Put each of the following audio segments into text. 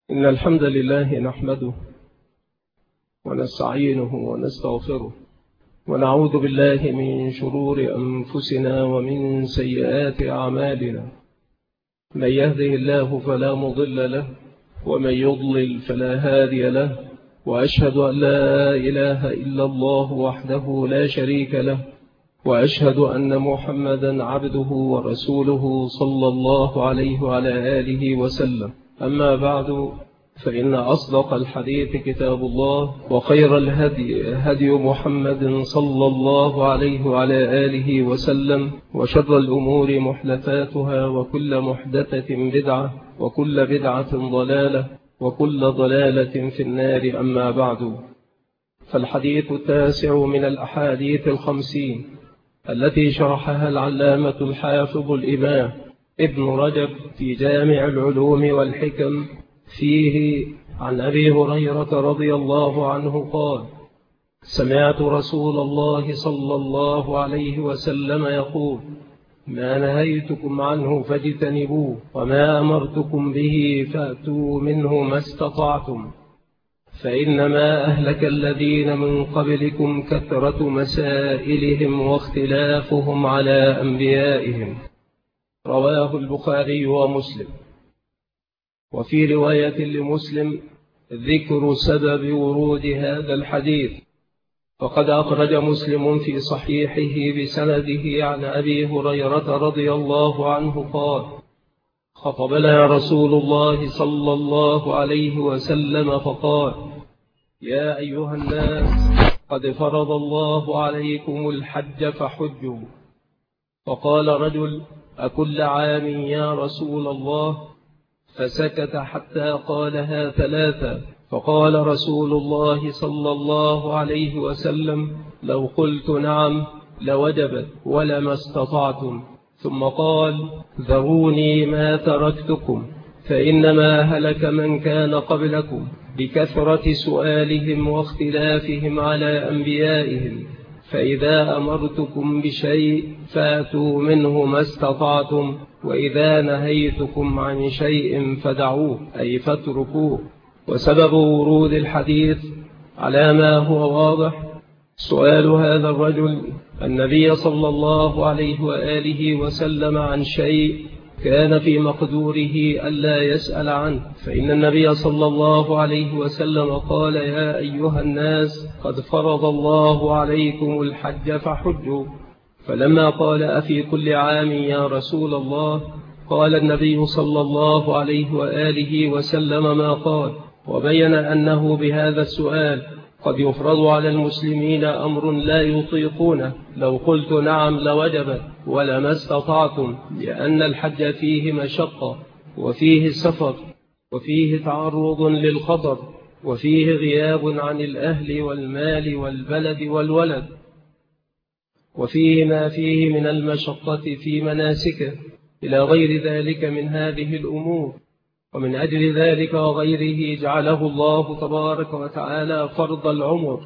إن الحمد لله نحمده ونستعينه ونستغفره ونعوذ بالله من شرور أنفسنا ومن سيئات أعمالنا. من يهده الله فلا مضل له ومن يضلل فلا هادي له، وأشهد أن لا إله إلا الله وحده لا شريك له، وأشهد أن محمدا عبده ورسوله صلى الله عليه وعلى آله وسلم. أما بعد، فإن أصدق الحديث كتاب الله، وخير الهدي هدي محمد صلى الله عليه وعلى آله وسلم، وشر الأمور محدثاتها، وكل محدثة بدعة، وكل بدعة ضلالة، وكل ضلالة في النار. أما بعد، فالحديث التاسع من الأحاديث 50 التي شرحها العلامة الحافظ الإمام ابن رجب في جامع العلوم والحكم، فيه عن أبي هريرة رضي الله عنه قال: سمعت رسول الله صلى الله عليه وسلم يقول: ما نهيتكم عنه فاجتنبوه، وما أمرتكم به فأتوا منه ما استطعتم، فإنما أهلك الذين من قبلكم كثرة مسائلهم واختلافهم على أنبيائهم. رواه البخاري ومسلم. وفي رواية لمسلم ذكر سبب ورود هذا الحديث، فقد أخرج مسلم في صحيحه بسنده عن أبي هريرة رضي الله عنه قال: خطبنا رسول الله صلى الله عليه وسلم فقال: يا أيها الناس، قد فرض الله عليكم الحج فحجوا. فقال رجل: أكل عام يا رسول الله؟ فسكت حتى قالها ثلاثة. فقال رسول الله صلى الله عليه وسلم: لو قلت نعم لوجبت ولما استطعتم. ثم قال: ذروني ما تركتكم، فإنما هلك من كان قبلكم بكثرة سؤالهم واختلافهم على أنبيائهم، فإذا أمرتكم بشيء فأتوا منه ما استطعتم، وإذا نهيتكم عن شيء فدعوه، أي فاتركوه. وسبب ورود الحديث على ما هو واضح سؤال هذا الرجل النبي صلى الله عليه وآله وسلم عن شيء كان في مقدوره ألا يسأل عنه، فإن النبي صلى الله عليه وسلم قال: يا أيها الناس، قد فرض الله عليكم الحج فحجوا. فلما قال: أفي كل عام يا رسول الله؟ قال النبي صلى الله عليه وآله وسلم ما قال، وبين أنه بهذا السؤال قد يفرض على المسلمين أمر لا يطيقونه. لو قلت نعم لوجبت ولما استطعتم، لأن الحج فيه مشقة، وفيه سفر، وفيه تعرض للخطر، وفيه غياب عن الأهل والمال والبلد والولد، وفيه ما فيه من المشقة في مناسكه إلى غير ذلك من هذه الأمور. ومن أجل ذلك وغيره جعله الله تبارك وتعالى فرض العمر،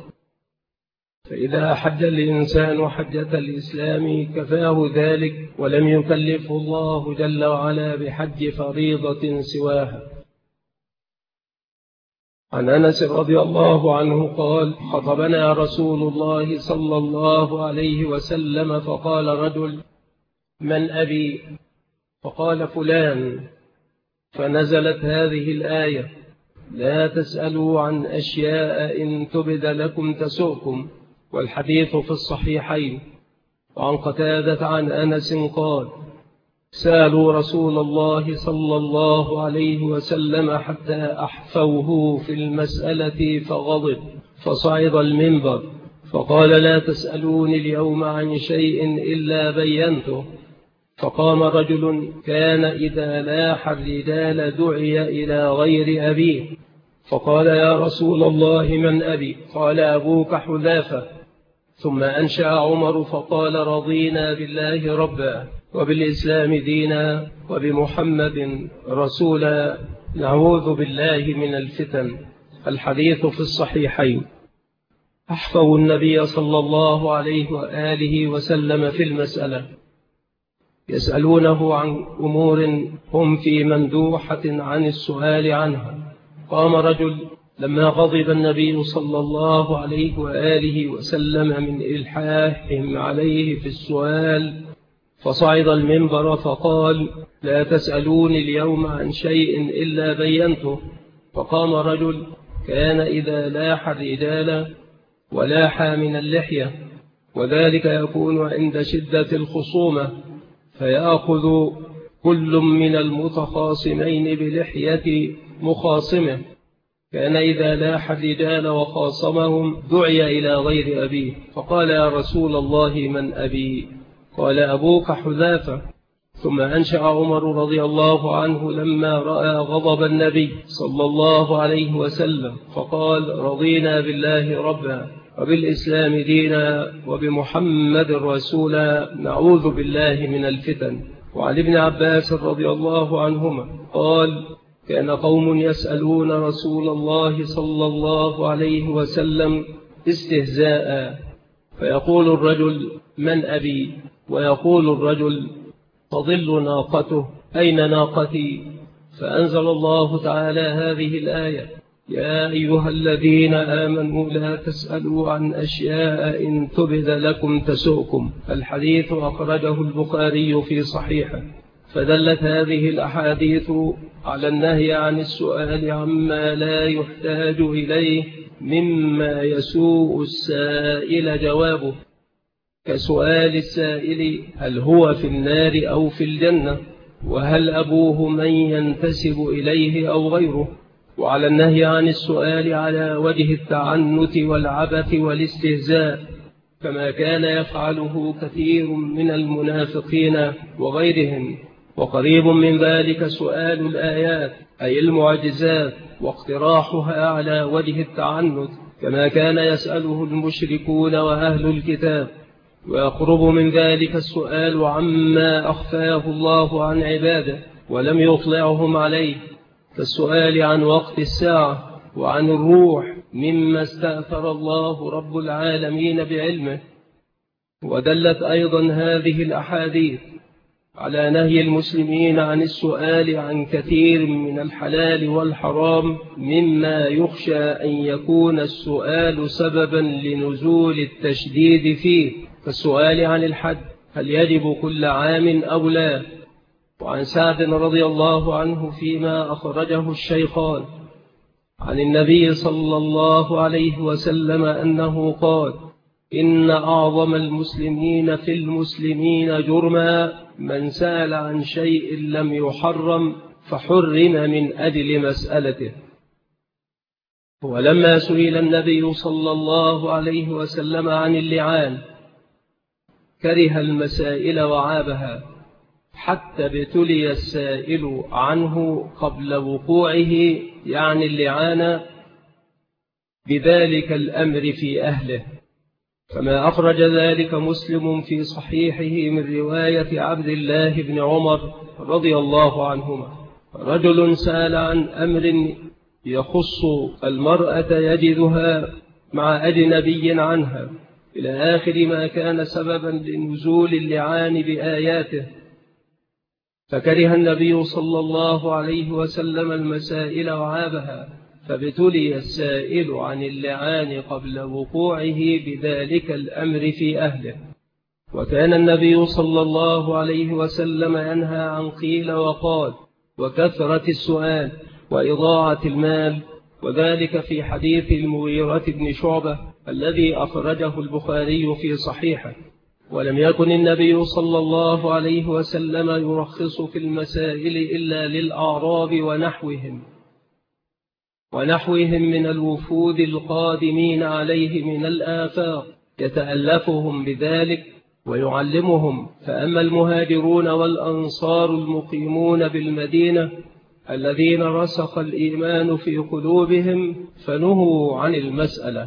فإذا حج الإنسان حجة الإسلام كفاه ذلك، ولم يكلفه الله جل وعلا بحج فريضة سواها. عن أنس رضي الله عنه قال: خطبنا رسول الله صلى الله عليه وسلم فقال رجل: من أبي؟ فقال: فلان. فنزلت هذه الآية: لا تسألوا عن أشياء إن تبد لكم تسؤكم. والحديث في الصحيحين. وعن قتادة عن أنس قال: سألوا رسول الله صلى الله عليه وسلم حتى أحفوه في المسألة فغضب، فصعد المنبر فقال: لا تسألوني اليوم عن شيء إلا بينته. فقام رجل كان إذا لاح الرجال دعي إلى غير أبيه، فقال: يا رسول الله من أبي؟ قال: أبوك حذافة. ثم أنشأ عمر فقال: رضينا بالله ربا، وبالإسلام دينا، وبمحمد رسولا، نعوذ بالله من الفتن. الحديث في الصحيحين. أحفظ النبي صلى الله عليه وآله وسلم في المسألة، يسألونه عن أمور هم في مندوحة عن السؤال عنها، قام رجل لما غضب النبي صلى الله عليه وآله وسلم من إلحاحهم عليه في السؤال، فصعد المنبر فقال: لا تسألوني اليوم عن شيء إلا بينته. فقام رجل كان إذا لاح الرجال ولاح من اللحية، وذلك يكون عند شدة الخصومة، فيأخذ كل من المتخاصمين بلحية مخاصمه. كان إذا لاح الرجال وخاصمهم دعي إلى غير أبيه، فقال: يا رسول الله من أبي؟ قال: أبوك حذافة. ثم أنشأ عمر رضي الله عنه لما رأى غضب النبي صلى الله عليه وسلم فقال: رضينا بالله ربا وبالإسلام دينا وبمحمد رسولا، نعوذ بالله من الفتن. وعن ابن عباس رضي الله عنهما قال: كان قوم يسألون رسول الله صلى الله عليه وسلم استهزاء، فيقول الرجل: من أبي؟ ويقول الرجل: تضل ناقته، أين ناقتي؟ فأنزل الله تعالى هذه الآية: يا أيها الذين آمنوا لا تسألوا عن أشياء إن تبد لكم تسؤكم. الحديث أخرجه البخاري في صحيحه. فدلت هذه الأحاديث على النهي عن السؤال عما لا يحتاج إليه مما يسوء السائل جوابه، كسؤال السائل: هل هو في النار أو في الجنة؟ وهل أبوه من ينتسب إليه أو غيره؟ وعلى النهي عن السؤال على وجه التعنت والعبث والاستهزاء، كما كان يفعله كثير من المنافقين وغيرهم. وقريب من ذلك سؤال الآيات أي المعجزات واقتراحها على وجه التعنت، كما كان يسأله المشركون وأهل الكتاب. ويقرب من ذلك السؤال عما أخفاه الله عن عباده ولم يطلعهم عليه، كالسؤال عن وقت الساعة وعن الروح مما استأثر الله رب العالمين بعلمه. ودلت أيضا هذه الأحاديث على نهي المسلمين عن السؤال عن كثير من الحلال والحرام مما يخشى أن يكون السؤال سببا لنزول التشديد فيه، كالسؤال عن الحج: هل يجب كل عام أو لا؟ وعن سعد رضي الله عنه فيما أخرجه الشيخان عن النبي صلى الله عليه وسلم أنه قال: إن أعظم المسلمين في المسلمين جرما من سأل عن شيء لم يحرم فحرم من أجل مسألته. ولما سئل النبي صلى الله عليه وسلم عن اللعان كره المسائل وعابها، حتى ابتلي السائل عنه قبل وقوعه، يعني اللعان، بذلك الأمر في أهله، كما أخرج ذلك مسلم في صحيحه من رواية عبد الله بن عمر رضي الله عنهما: رجل سأل عن أمر يخص المرأة يجدها مع أجنبي عنها، إلى آخر ما كان سببا لنزول اللعان بآياته، فكره النبي صلى الله عليه وسلم المسائل وعابها، فابتلي السائل عن اللعان قبل وقوعه بذلك الأمر في أهله. وكان النبي صلى الله عليه وسلم ينهى عن قيل وقال وكثرة السؤال وإضاعة المال، وذلك في حديث المغيرة بن شعبة الذي أخرجه البخاري في صحيحه. ولم يكن النبي صلى الله عليه وسلم يرخص في المسائل إلا للأعراب ونحوهم من الوفود القادمين عليه من الآفاق، يتألفهم بذلك ويعلمهم. فأما المهاجرون والأنصار المقيمون بالمدينة الذين رسخ الإيمان في قلوبهم فنهوا عن المسألة.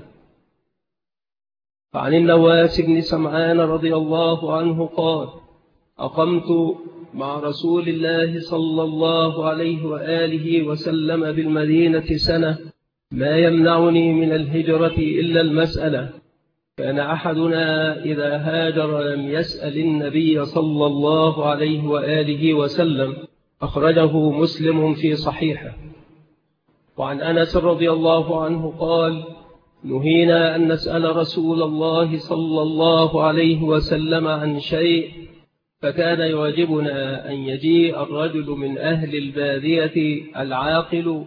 فعن النواس بن سمعان رضي الله عنه قال: أقمت مع رسول الله صلى الله عليه وآله وسلم بالمدينة سنة، ما يمنعني من الهجرة إلا المسألة. كان أحدنا إذا هاجر لم يسأل النبي صلى الله عليه وآله وسلم. أخرجه مسلم في صحيحه. وعن أنس رضي الله عنه قال: نهينا أن نسأل رسول الله صلى الله عليه وسلم عن شيء، فكان يواجبنا أن يجيء الرجل من أهل البادية العاقل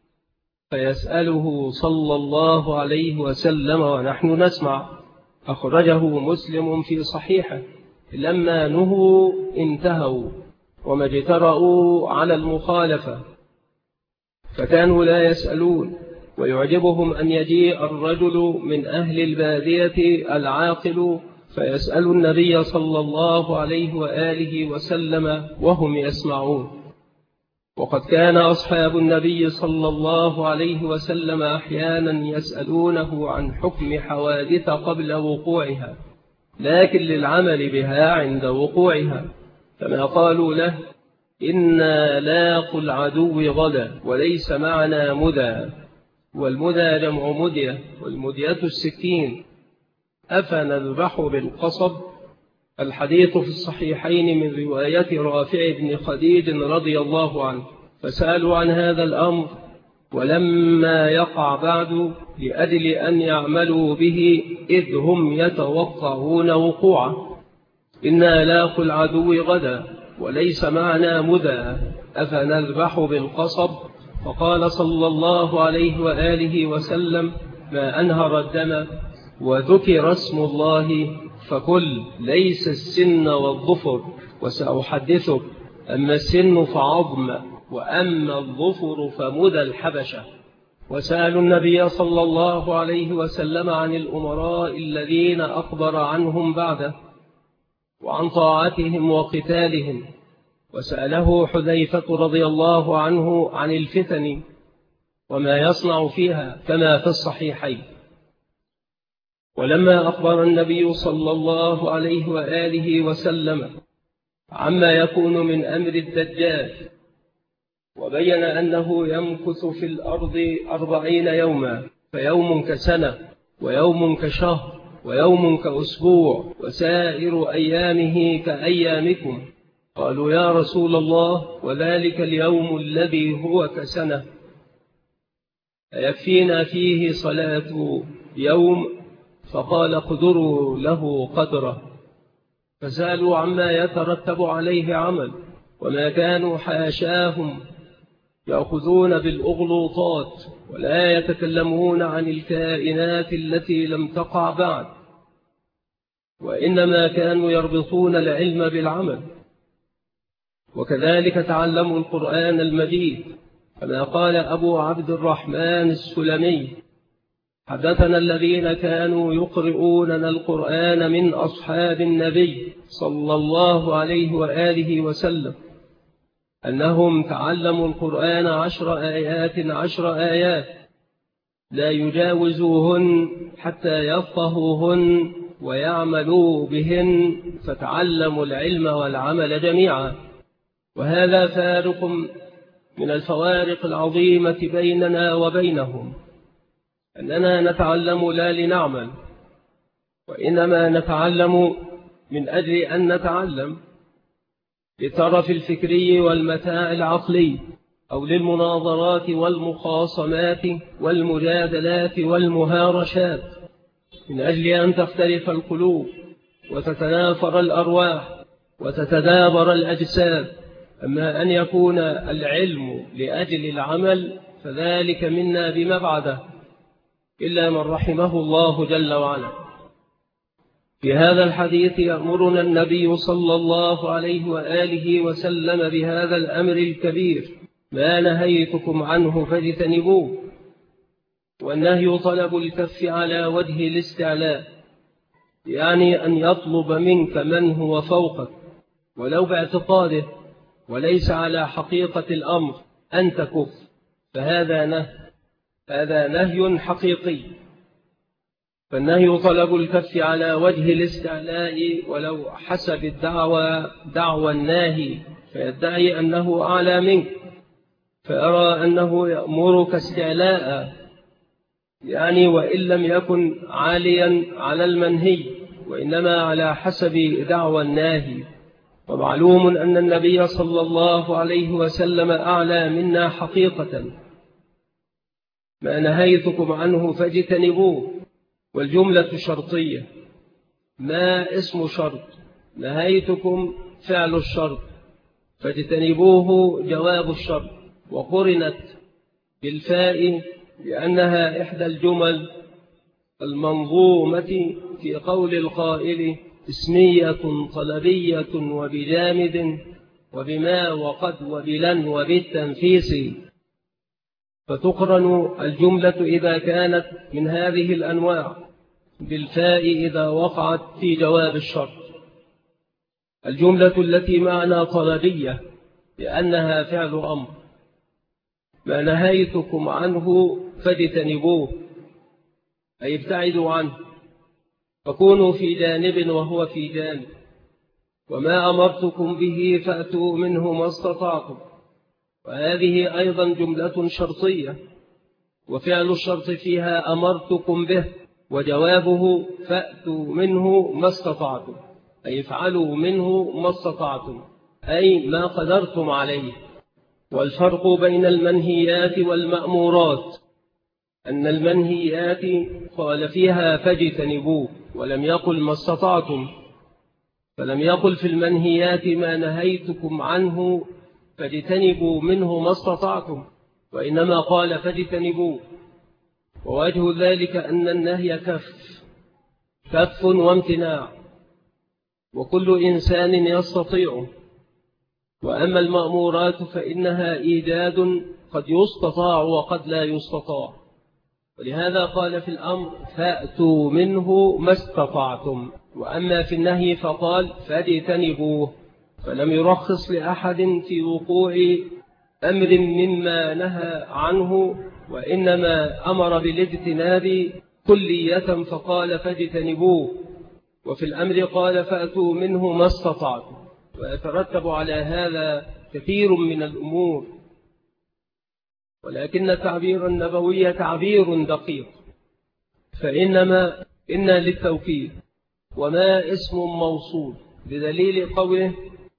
فيسأله صلى الله عليه وسلم ونحن نسمع. أخرجه مسلم في صحيحه. لما نهوا انتهوا وما اجترؤوا على المخالفة، فكانوا لا يسألون، ويعجبهم أن يجيء الرجل من أهل البادية العاقل فيسأل النبي صلى الله عليه وآله وسلم وهم يسمعون. وقد كان أصحاب النبي صلى الله عليه وسلم أحيانا يسألونه عن حكم حوادث قبل وقوعها، لكن للعمل بها عند وقوعها، كما قالوا له: إنا لاقوا العدو غدا وليس معنا مدى، والمدى جمع مدية، والمدية السكين، أفنذبح بالقصب. الحديث في الصحيحين من رواية رافع بن خديج رضي الله عنه، فسألوا عن هذا الأمر ولما يقع بعد لأجل أن يعملوا به إذ هم يتوقعون وقوعه. إنا لاقوا العدو غدا وليس معنا مدى، أفنذبح بالقصب. فقال صلى الله عليه وآله وسلم: ما أنهر الدم وذكر اسم الله فكل، ليس السن والظفر، وسأحدثك: أما السن فعظم، وأما الظفر فمدى الحبشة. وسألوا النبي صلى الله عليه وسلم عن الأمراء الذين أخبر عنهم بعده وعن طاعتهم وقتالهم. وسأله حذيفة رضي الله عنه عن الفتن وما يصنع فيها كما في الصحيحين. ولما أخبر النبي صلى الله عليه وآله وسلم عما يكون من أمر الدجال، وبين أنه يمكث في الأرض 40 يوما، فيوم كسنة، ويوم كشهر، ويوم كأسبوع، وسائر أيامه كأيامكم. قالوا: يا رسول الله، وذلك اليوم الذي هو كسنة أيكفينا فيه صلاة يوم؟ فقال: قدروا له قدره. فسألوا عما يترتب عليه عمل، وما كانوا حاشاهم يأخذون بالأغلوطات ولا يتكلمون عن الكائنات التي لم تقع بعد، وإنما كانوا يربطون العلم بالعمل. وكذلك تعلموا القرآن المجيد، كما قال أبو عبد الرحمن السلمي: حدثنا الذين كانوا يقرؤوننا القرآن من أصحاب النبي صلى الله عليه وآله وسلم أنهم تعلموا القرآن 10 آيات 10 آيات لا يجاوزوهن حتى يفقهوهن ويعملوا بهن، فتعلموا العلم والعمل جميعا. وهذا فارق من الفوارق العظيمة بيننا وبينهم، أننا نتعلم لا لنعمل، وإنما نتعلم من أجل أن نتعلم للطرف الفكري والمتاع العقلي، أو للمناظرات والمخاصمات والمجادلات والمهارشات، من أجل أن تختلف القلوب وتتنافر الأرواح وتتدابر الأجساد. أما أن يكون العلم لأجل العمل فذلك منا بمبعده، إلا من رحمه الله جل وعلا. في هذا الحديث يأمرنا النبي صلى الله عليه وآله وسلم بهذا الأمر الكبير: ما نهيتكم عنه فاجتنبوه. والنهي طلب الكف على وجه الاستعلاء، يعني أن يطلب منك من هو فوقك ولو باعتقاده وليس على حقيقة الأمر أن تكف، هذا نهي حقيقي. فالنهي طلب الكف على وجه الاستعلاء، ولو حسب الدعوى دعوى الناهي فيدعي أنه أعلى منك، فأرى أنه يأمرك استعلاء، يعني وإن لم يكن عاليا على المنهي، وإنما على حسب دعوى الناهي. ومعلوم أن النبي صلى الله عليه وسلم أعلى منا حقيقة، ما نهيتكم عنه فاجتنبوه، والجملة شرطية، ما اسم شرط، نهيتكم فعل الشرط، فاجتنبوه جواب الشرط، وقرنت بالفاء لأنها إحدى الجمل المنظومة في قول القائل اسمية طلبية وبجامد وبما وقد وبلن وبالتنفيس، فتقرن الجملة إذا كانت من هذه الأنواع بالفاء إذا وقعت في جواب الشرط. الجملة التي معنى طلبية لأنها فعل أمر، ما نهيتكم عنه فاجتنبوه، أي ابتعدوا عنه، فكونوا في جانب وهو في جانب، وما أمرتكم به فأتوا منه ما استطعتم، وهذه أيضا جملة شرطية، وفعل الشرط فيها أمرتكم به، وجوابه فأتوا منه ما استطعتم، أي افعلوا منه ما استطعتم، أي ما قدرتم عليه. والفرق بين المنهيات والمأمورات أن المنهيات قال فيها فاجتنبوه ولم يقل ما استطعتم، فلم يقل في المنهيات ما نهيتكم عنه فاجتنبوا منه ما استطعتم، وإنما قال فاجتنبوه. ووجه ذلك أن النهي كف وامتناع، وكل إنسان يستطيعه، وأما المأمورات فإنها إيجاد قد يستطاع وقد لا يستطاع، ولهذا قال في الأمر فأتوا منه ما استطعتم، وأما في النهي فقال فاجتنبوه، فلم يرخص لأحد في وقوع أمر مما نهى عنه، وإنما أمر بالاجتناب كلية فقال فاجتنبوه، وفي الأمر قال فأتوا منه ما استطعتم، ويترتب على هذا كثير من الأمور، ولكن التعبير النبوي تعبير دقيق، فإنما إن للتوكيد، وما اسم موصول بدليل قوله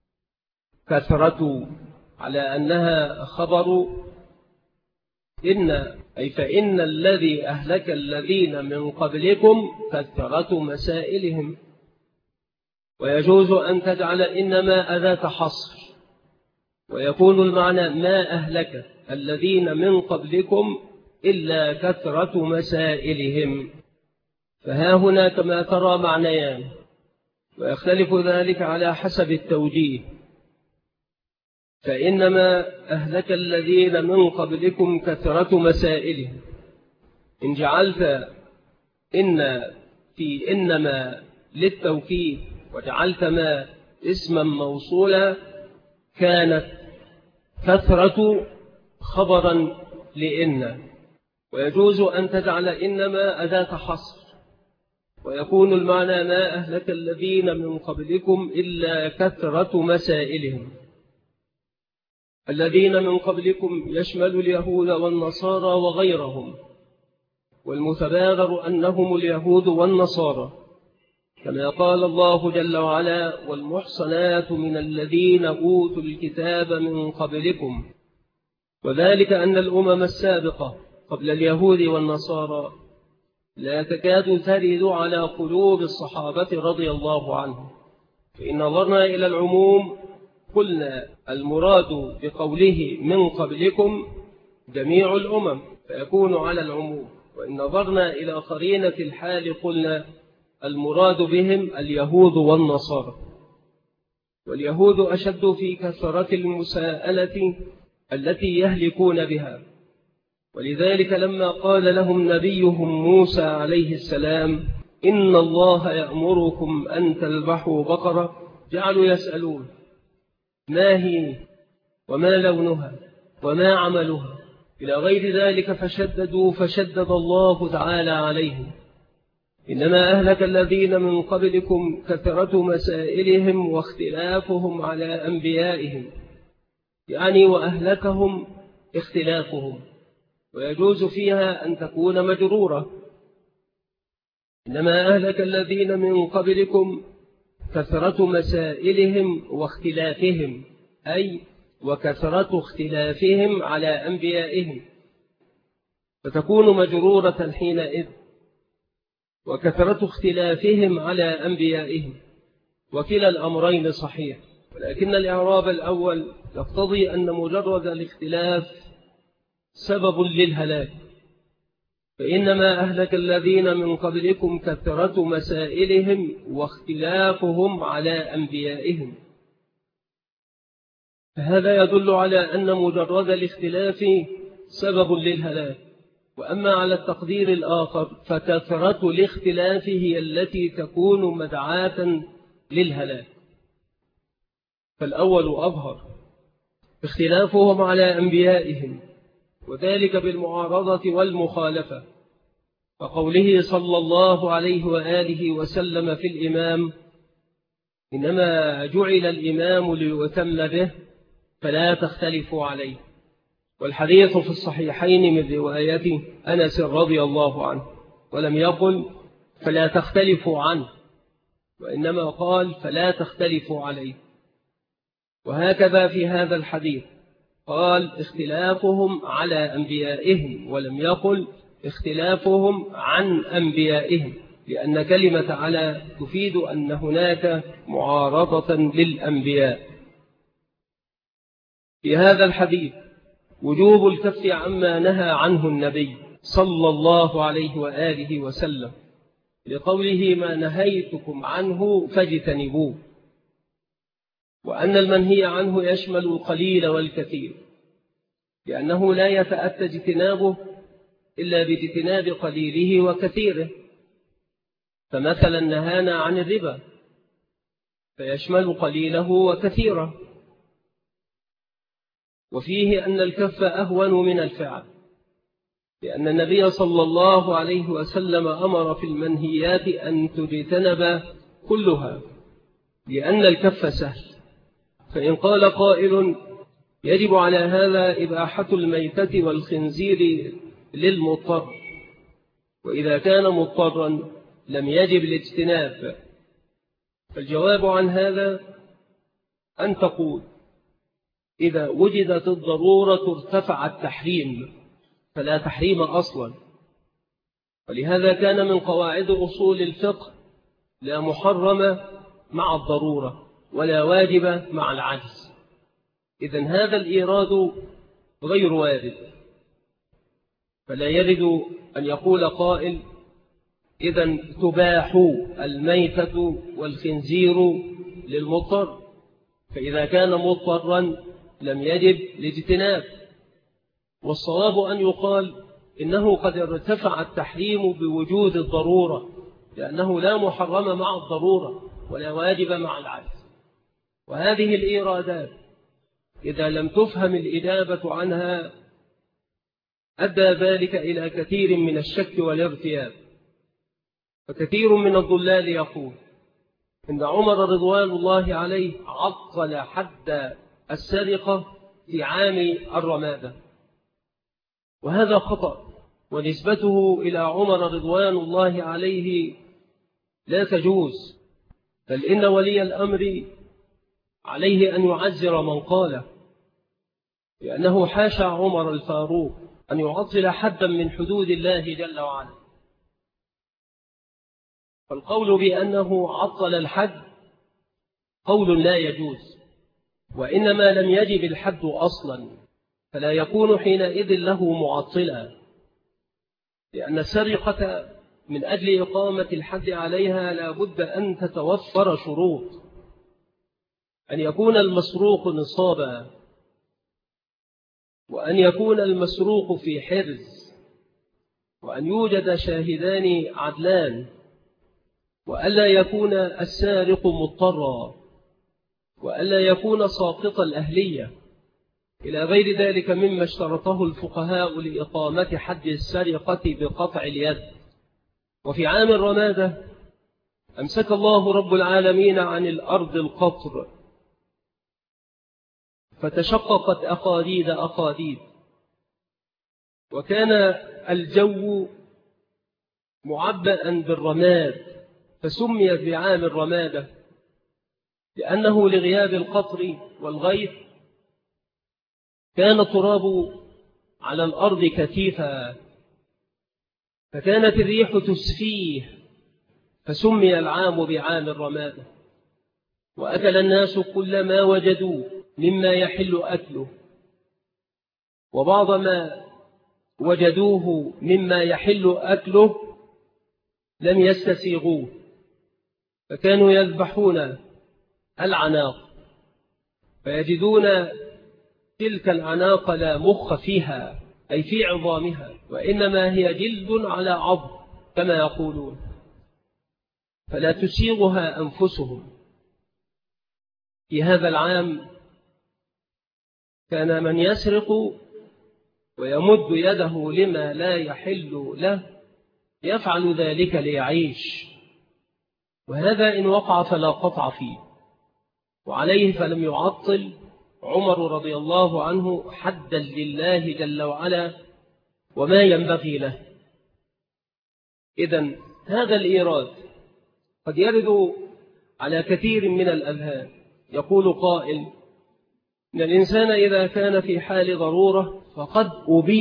كثرة على أنها خبر إن، أي فإن الذي أهلك الذين من قبلكم كثرة مسائلهم. ويجوز أن تجعل إنما أداة حصر، ويكون المعنى ما أهلك الذين من قبلكم إلا كثرة مسائلهم، فها هنا كما ترى معنيان، ويختلف ذلك على حسب التوجيه. فإنما أهلك الذين من قبلكم كثرة مسائلهم، إن جعلت إن في إنما للتوكيد وجعلت ما اسما موصولا كانت كثرة خبرا لإن. ويجوز أن تجعل إنما أداة حصر، ويكون المعنى ما أهلك الذين من قبلكم إلا كثرة مسائلهم. الذين من قبلكم يشمل اليهود والنصارى وغيرهم، والمتبادر أنهم اليهود والنصارى، كما قال الله جل وعلا والمحصنات من الذين أوتوا الكتاب من قبلكم، وذلك أن الأمم السابقة قبل اليهود والنصارى لا تكاد ترد على قلوب الصحابة رضي الله عنهم، فإن نظرنا إلى العموم قلنا المراد بقوله من قبلكم جميع الأمم فيكون على العموم، وإن نظرنا إلى قرينة الحال قلنا المراد بهم اليهود والنصارى. واليهود أشد في كثرة المساءلة التي يهلكون بها، ولذلك لما قال لهم نبيهم موسى عليه السلام إن الله يأمركم أن تذبحوا بقرة، جعلوا يسألون ما هي وما لونها وما عملها إلى غير ذلك، فشددوا فشدد الله تعالى عليهم. إنما أهلك الذين من قبلكم كثرة مسائلهم واختلافهم على أنبيائهم، يعني وأهلكهم اختلافهم، ويجوز فيها أن تكون مجرورة. إنما أهلك الذين من قبلكم كثرة مسائلهم واختلافهم، أي وكثرة اختلافهم على أنبيائهم، فتكون مجرورة حينئذ، وكثرة اختلافهم على أنبيائهم، وكلا الأمرين صحيح. ولكن الإعراب الأول يقتضي أن مجرد الاختلاف سبب للهلاك، فإنما أهلك الذين من قبلكم كثرة مسائلهم واختلافهم على أنبيائهم. فهذا يدل على أن مجرد الاختلاف سبب للهلاك. وأما على التقدير الآخر فكثرة الاختلاف هي التي تكون مدعاة للهلاك. فالأول أظهر اختلافهم على أنبيائهم، وذلك بالمعارضة والمخالفة، فقوله صلى الله عليه وآله وسلم في الإمام: إنما جعل الإمام ليؤتم به فلا تختلفوا عليه. والحديث في الصحيحين من رواية أنس رضي الله عنه، ولم يقل فلا تختلفوا عنه، وإنما قال فلا تختلفوا عليه. وهكذا في هذا الحديث قال اختلافهم على أنبيائهم، ولم يقل اختلافهم عن أنبيائهم، لأن كلمة على تفيد أن هناك معارضة للأنبياء. في هذا الحديث وجوب الكف عما نهى عنه النبي صلى الله عليه وآله وسلم، لقوله: ما نهيتكم عنه فاجتنبوه، وأن المنهي عنه يشمل القليل والكثير، لأنه لا يتأتى اجتنابه إلا باجتناب قليله وكثيره. فمثلا نهانا عن الربا فيشمل قليله وكثيره. وفيه أن الكف أهون من الفعل، لأن النبي صلى الله عليه وسلم أمر في المنهيات أن تجتنب كلها، لأن الكف سهل. فإن قال قائل: يجب على هذا إباحة الميتة والخنزير للمضطر، وإذا كان مضطرا لم يجب الاجتناب. فالجواب عن هذا أن تقول: إذا وجدت الضرورة ارتفع التحريم، فلا تحريم أصلا. ولهذا كان من قواعد أصول الفقه: لا محرم مع الضرورة ولا واجب مع العجز. إذن هذا الإيراد غير وارد، فلا يرد أن يقول قائل: إذن تباح الميتة والخنزير للمضطر، فإذا كان مضطرا لم يجب الاجتناب. والصواب أن يقال إنه قد ارتفع التحريم بوجود الضرورة، لأنه لا محرم مع الضرورة ولا واجب مع العجز. وهذه الإيرادات إذا لم تفهم الإجابة عنها أدى ذلك إلى كثير من الشك والارتياب. فكثير من الضلال يقول إن عمر رضوان الله عليه عطل حد السرقة في عام الرمادة، وهذا خطأ، ونسبته إلى عمر رضوان الله عليه لا تجوز، بل إن ولي الأمر عليه أن يعزر من قاله، لأنه حاشا عمر الفاروق أن يعطل حدا من حدود الله جل وعلا. فالقول بأنه عطل الحد قول لا يجوز، وإنما لم يجب الحد أصلا، فلا يكون حينئذ له معطلا، لأن السرقة من أجل إقامة الحد عليها لا بد أن تتوفر شروط: أن يكون المسروق نصابا، وأن يكون المسروق في حرز، وأن يوجد شاهدان عدلان، وألا يكون السارق مضطرا، وألا يكون ساقط الأهلية، إلى غير ذلك مما اشترطه الفقهاء لإقامة حد السرقة بقطع اليد. وفي عام الرمادة أمسك الله رب العالمين عن الأرض القطر، فتشققت أقاديد، وكان الجو معبأ بالرماد، فسميت بعام الرمادة لأنه لغياب القطر والغيث كان التراب على الأرض كثيفا، فكانت الريح تسفيه فسمي العام بعام الرمادة. وأكل الناس كل ما وجدوه مما يحل أكله، وبعض ما وجدوه مما يحل أكله لم يستسيغوه، فكانوا يذبحون العناق فيجدون تلك العناق لا مخ فيها، أي في عظامها، وإنما هي جلد على عظم كما يقولون، فلا تسيغها أنفسهم. في هذا العام كان من يسرق ويمد يده لما لا يحل له يفعل ذلك ليعيش، وهذا إن وقع فلا قطع فيه. وعليه فلم يعطل عمر رضي الله عنه حدا لله جل وعلا وما ينبغي له. إذن هذا الإيراد قد يرد على كثير من الأذهان. يقول قائل إن الإنسان إذا كان في حال ضرورة فقد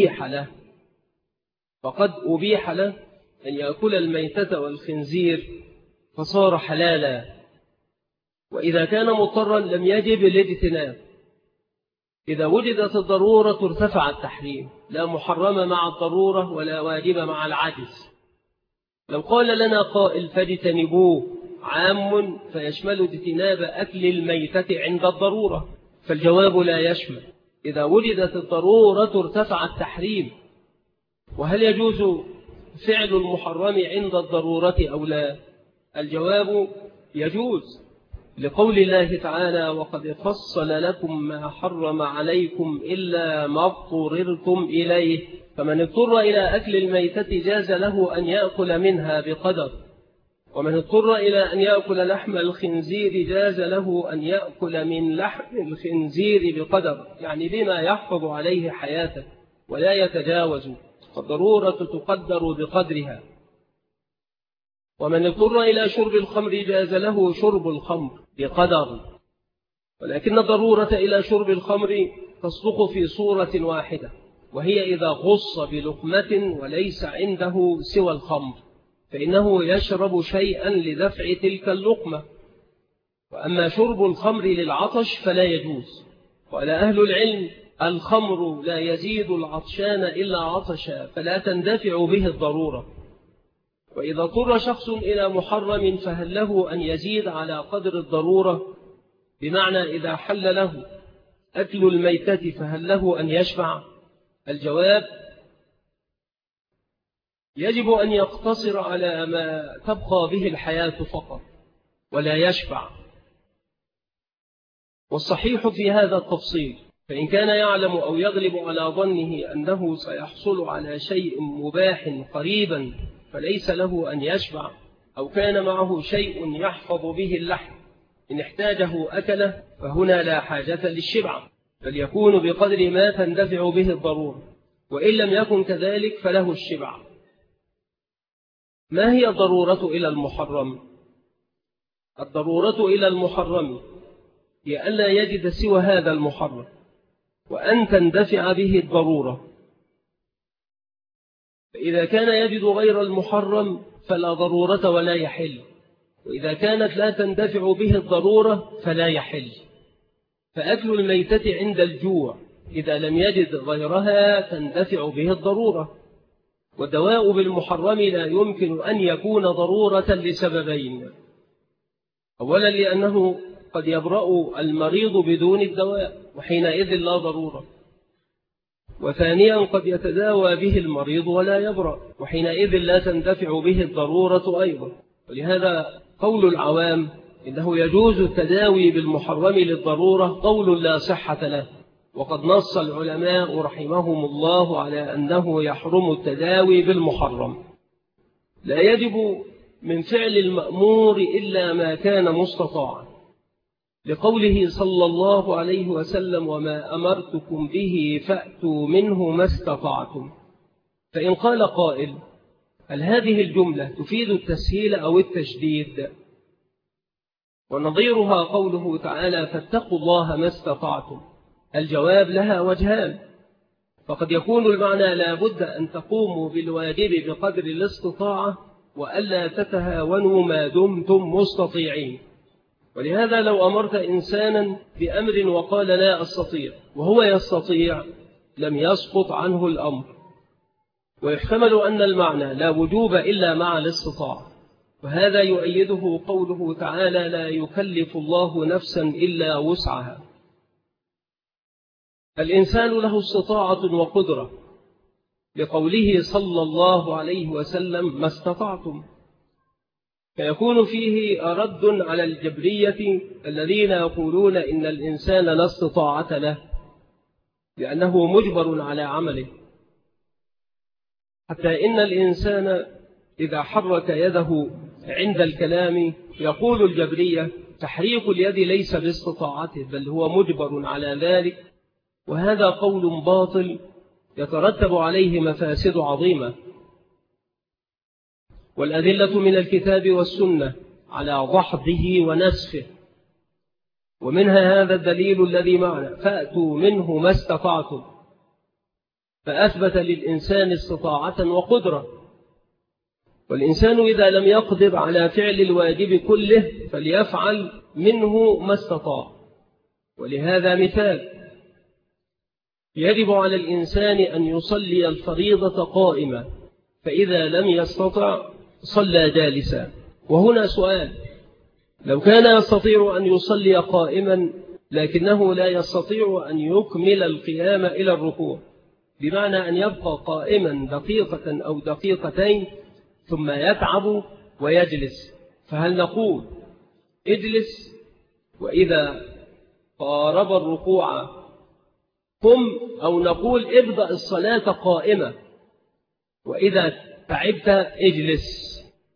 أبيح له أن يأكل الميتة والخنزير فصار حلالا، وإذا كان مضطرا لم يجب الاجتناب. إذا وجدت الضرورة ارتفع التحريم، لا محرم مع الضرورة ولا واجب مع العجز. لو قال لنا قائل فاجتنبوه عام فيشمل اجتناب أكل الميتة عند الضرورة، فالجواب لا يشمل. إذا وجدت الضرورة ارتفع التحريم. وهل يجوز فعل المحرم عند الضرورة أو لا؟ الجواب يجوز، لقول الله تعالى وقد فصل لكم ما حرم عليكم إلا ما اضطررتم إليه، فمن اضطر إلى أكل الميتة جاز له أن يأكل منها بقدر، ومن اضطر إلى أن يأكل لحم الخنزير جاز له أن يأكل من لحم الخنزير بقدر، يعني بما يحفظ عليه حياته ولا يتجاوز، فالضرورة تقدر بقدرها. ومن اضطر إلى شرب الخمر جاز له شرب الخمر بقدر، ولكن الضرورة إلى شرب الخمر تصدق في صورة واحدة، وهي إذا غص بلقمة وليس عنده سوى الخمر، فإنه يشرب شيئا لدفع تلك اللقمة. وأما شرب الخمر للعطش فلا يجوز. وقال أهل العلم الخمر لا يزيد العطشان إلا عطشا، فلا تندفع به الضرورة. وإذا اضطر شخص إلى محرم فهل له أن يزيد على قدر الضرورة؟ بمعنى إذا حل له أكل الميتة فهل له أن يشفع؟ الجواب يجب أن يقتصر على ما تبقى به الحياة فقط ولا يشفع. والصحيح في هذا التفصيل، فإن كان يعلم أو يغلب على ظنه أنه سيحصل على شيء مباح قريبا فليس له أن يشفع، أو كان معه شيء يحفظ به اللحم إن احتاجه أكله، فهنا لا حاجة للشبع، بل يكون بقدر ما تندفع به الضرورة، وإن لم يكن كذلك فله الشبع. ما هي الضرورة إلى المحرم؟ الضرورة إلى المحرم هي ألا يجد سوى هذا المحرم وأن تندفع به الضرورة. فإذا كان يجد غير المحرم فلا ضرورة ولا يحل، وإذا كانت لا تندفع به الضرورة فلا يحل. فأكل الميتة عند الجوع إذا لم يجد غيرها تندفع به الضرورة. والدواء بالمحرم لا يمكن أن يكون ضرورة لسببين: أولا لأنه قد يبرأ المريض بدون الدواء وحينئذ لا ضرورة، وثانيا قد يتداوى به المريض ولا يبرأ وحينئذ لا تندفع به الضرورة أيضا. ولهذا قول العوام إنه يجوز التداوي بالمحرم للضرورة قول لا صحة له، وقد نص العلماء رحمهم الله على أنه يحرم التداوي بالمحرم. لا يجب من فعل المأمور إلا ما كان مستطاعا، لقوله صلى الله عليه وسلم وما أمرتكم به فأتوا منه ما استطعتم. فإن قال قائل هل هذه الجملة تفيد التسهيل أو التشديد؟ ونظيرها قوله تعالى فاتقوا الله ما استطعتم. الجواب لها وجهان: فقد يكون المعنى لا بد أن تقوموا بالواجب بقدر الاستطاعة وألا تتهاونوا ما دمتم مستطيعين. ولهذا لو أمرت إنسانا بأمر وقال لا أستطيع وهو يستطيع لم يسقط عنه الأمر. ويحتمل أن المعنى لا وجوب إلا مع الاستطاعة، وهذا يؤيده قوله تعالى: لا يكلف الله نفسا إلا وسعها. الإنسان له استطاعة وقدرة، لقوله صلى الله عليه وسلم: ما استطعتم، فيكون فيه رد على الجبرية الذين يقولون إن الإنسان لا استطاعة له لأنه مجبر على عمله، حتى إن الإنسان إذا حرك يده عند الكلام يقول الجبرية: تحريك اليد ليس باستطاعته بل هو مجبر على ذلك. وهذا قول باطل يترتب عليه مفاسد عظيمة. والأدلة من الكتاب والسنة على ضحضه ونسفه، ومنها هذا الدليل الذي معنا: فأتوا منه ما استطعتم، فأثبت للإنسان استطاعة وقدرة. والإنسان إذا لم يقدر على فعل الواجب كله فليفعل منه ما استطاع. ولهذا مثال: يجب على الإنسان أن يصلي الفريضة قائمة، فإذا لم يستطع صلى جالسا. وهنا سؤال: لو كان يستطيع أن يصلي قائما لكنه لا يستطيع أن يكمل القيام إلى الركوع، بمعنى أن يبقى قائما دقيقة أو دقيقتين ثم يتعب ويجلس، فهل نقول اجلس وإذا قارب الركوع قم، أو نقول ابدأ الصلاة قائمة وإذا تعبت اجلس؟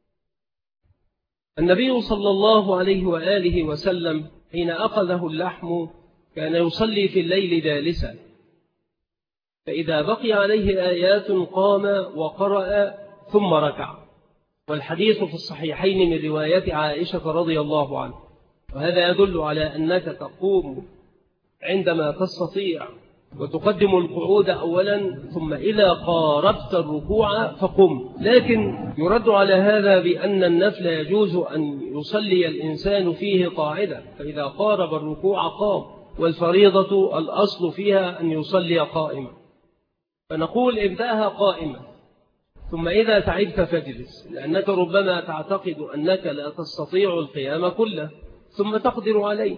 النبي صلى الله عليه وآله وسلم حين أخذه اللحم كان يصلي في الليل جالسا، فإذا بقي عليه آيات قام وقرأ ثم ركع. والحديث في الصحيحين من رواية عائشة رضي الله عنها. وهذا يدل على أنك تقوم عندما تستطيع وتقدم القعود أولا، ثم إذا قاربت الركوع فقم. لكن يرد على هذا بأن النفل يجوز أن يصلي الإنسان فيه قاعدة، فإذا قارب الركوع قام، والفريضة الأصل فيها أن يصلي قائما. فنقول ابدأها قائمة ثم إذا تعبت فاجلس، لأنك ربما تعتقد أنك لا تستطيع القيام كله ثم تقدر عليه،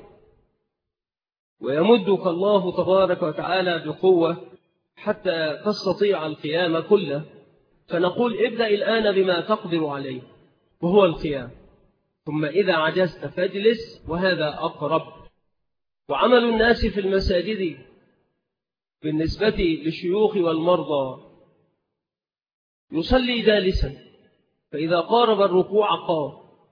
ويمدك الله تبارك وتعالى بقوة حتى تستطيع القيام كله. فنقول ابدأ الآن بما تقدر عليه وهو القيام، ثم إذا عجزت فاجلس، وهذا أقرب. وعمل الناس في المساجد بالنسبة للشيوخ والمرضى يصلي جالسا، فإذا قارب الركوع قام،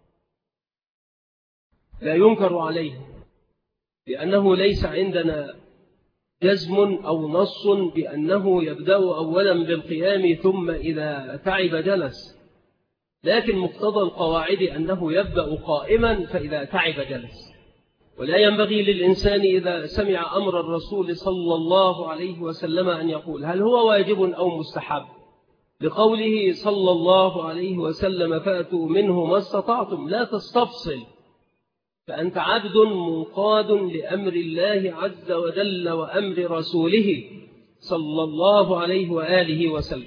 لا ينكر عليه، لأنه ليس عندنا جزم أو نص بأنه يبدأ أولا بالقيام ثم إذا تعب جلس، لكن مقتضى القواعد أنه يبدأ قائما فإذا تعب جلس. ولا ينبغي للإنسان إذا سمع أمر الرسول صلى الله عليه وسلم أن يقول هل هو واجب أو مستحب، لقوله صلى الله عليه وسلم: فأتوا منه ما استطعتم. لا تستفصل، فأنت عبد منقاد لأمر الله عز وجل وأمر رسوله صلى الله عليه وآله وسلم.